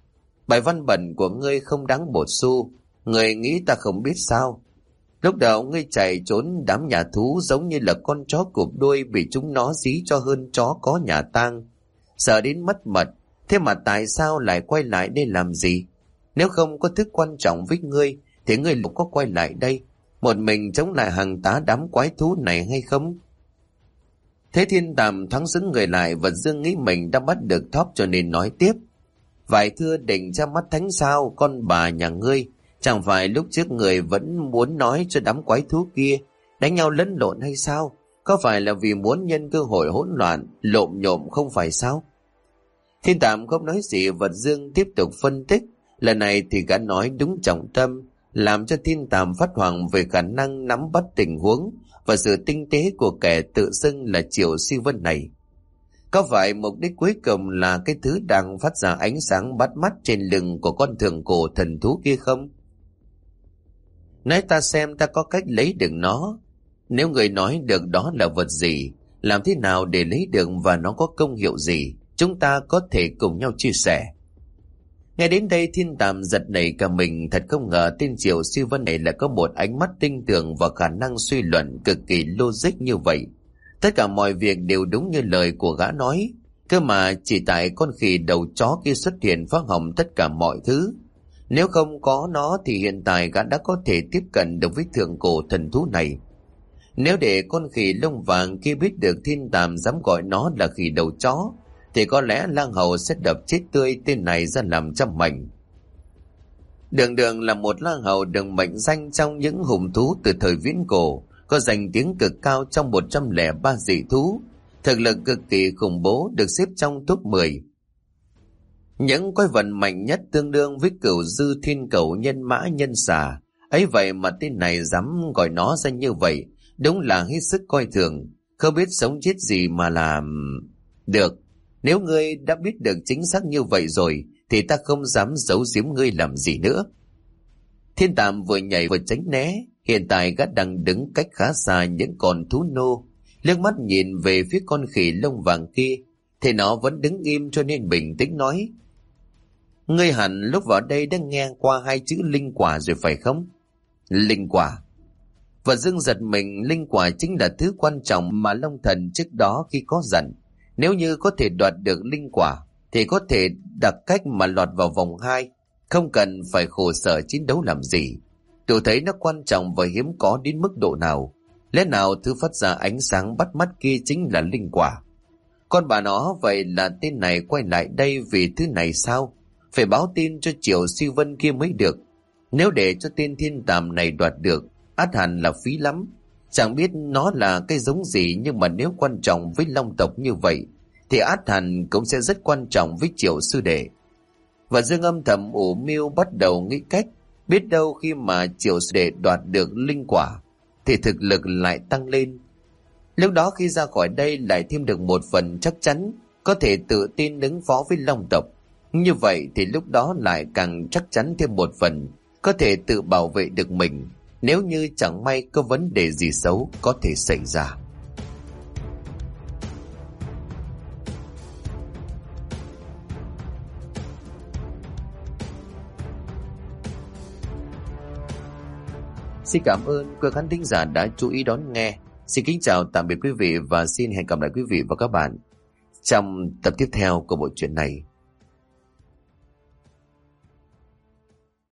Bài văn bẩn của ngươi không đáng một xu. Ngươi nghĩ ta không biết sao? Lúc đầu ngươi chạy trốn đám nhà thú giống như là con chó cụp đuôi bị chúng nó dí cho hơn chó có nhà tang. Sợ đến mất mật, thế mà tại sao lại quay lại đây làm gì? Nếu không có thứ quan trọng với ngươi, thì ngươi lục có quay lại đây, một mình chống lại hàng tá đám quái thú này hay không? Thế Thiên Tàm thoáng xứng người lại, và Dương nghĩ mình đã bắt được thóp cho nên nói tiếp. Vậy thưa định ra mắt thánh sao, con bà nhà ngươi, chẳng phải lúc trước người vẫn muốn nói cho đám quái thú kia đánh nhau lẫn lộn hay sao? Có phải là vì muốn nhân cơ hội hỗn loạn, lộm nhộm không phải sao? Thiên Tàm không nói gì, và Dương tiếp tục phân tích. Lần này thì gã nói đúng trọng tâm, làm cho Thiên Tàm phát hoảng về khả năng nắm bắt tình huống và sự tinh tế của kẻ tự xưng là Triệu Suy Vân này. Có phải mục đích cuối cùng là cái thứ đang phát ra ánh sáng bắt mắt trên lưng của con thượng cổ thần thú kia không? Nói ta xem ta có cách lấy được nó. Nếu người nói được đó là vật gì, làm thế nào để lấy được và nó có công hiệu gì, chúng ta có thể cùng nhau chia sẻ. Nghe đến đây Thiên Tàm giật nảy cả mình, thật không ngờ tên Triệu Suy Vân này là có một ánh mắt tinh tường và khả năng suy luận cực kỳ logic như vậy. Tất cả mọi việc đều đúng như lời của gã nói, cơ mà chỉ tại con khỉ đầu chó kia xuất hiện phá hỏng tất cả mọi thứ. Nếu không có nó thì hiện tại gã đã có thể tiếp cận được với thượng cổ thần thú này. Nếu để con khỉ lông vàng kia biết được Thiên Tàm dám gọi nó là khỉ đầu chó, thì có lẽ lang hầu sẽ đập chết tươi tên này ra làm trăm mảnh. Đường Đường là một lang hầu được mệnh danh trong những hùng thú từ thời viễn cổ, có danh tiếng cực cao trong một trăm lẻ ba dị thú, thực lực cực kỳ khủng bố, được xếp trong top mười. Những quái vật mạnh nhất tương đương với Cửu Dư, Thiên Cẩu, Nhân Mã, Nhân Xà. Ấy vậy mà tên này dám gọi nó ra như vậy, đúng là hết sức coi thường, không biết sống chết gì mà làm. Được, nếu ngươi đã biết được chính xác như vậy rồi, thì ta không dám giấu giếm ngươi làm gì nữa. Thiên Tàm vừa nhảy vừa tránh né, hiện tại gã đang đứng cách khá xa những con thú nô, liếc mắt nhìn về phía con khỉ lông vàng kia, thì nó vẫn đứng im cho nên bình tĩnh nói. Ngươi hẳn lúc vào đây đã nghe qua hai chữ linh quả rồi phải không? Linh quả. Và Dương giật mình, linh quả chính là thứ quan trọng mà Long Thần trước đó khi có dặn. Nếu như có thể đoạt được linh quả, thì có thể đặt cách mà lọt vào vòng hai, không cần phải khổ sở chiến đấu làm gì. Tôi thấy nó quan trọng và hiếm có đến mức độ nào. Lẽ nào thứ phát ra ánh sáng bắt mắt kia chính là linh quả? Con bà nó, vậy là tên này quay lại đây vì thứ này sao? Phải báo tin cho Triệu Suy Vân kia mới được. Nếu để cho tên Thiên Tàm này đoạt được, ắt hẳn là phí lắm. Chẳng biết nó là cái giống gì, nhưng mà nếu quan trọng với Long tộc như vậy, thì ắt hẳn cũng sẽ rất quan trọng với Triệu sư đệ. Và Dương âm thầm ủ mưu bắt đầu nghĩ cách, biết đâu khi mà Triệu sư đệ đoạt được linh quả, thì thực lực lại tăng lên. Lúc đó khi ra khỏi đây lại thêm được một phần chắc chắn, có thể tự tin ứng phó với Long tộc. Như vậy thì lúc đó lại càng chắc chắn thêm một phần, có thể tự bảo vệ được mình, nếu như chẳng may có vấn đề gì xấu có thể xảy ra. Xin cảm ơn quý khán thính giả đã chú ý đón nghe. Xin kính chào tạm biệt quý vị và xin hẹn gặp lại quý vị và các bạn trong tập tiếp theo của bộ truyện này.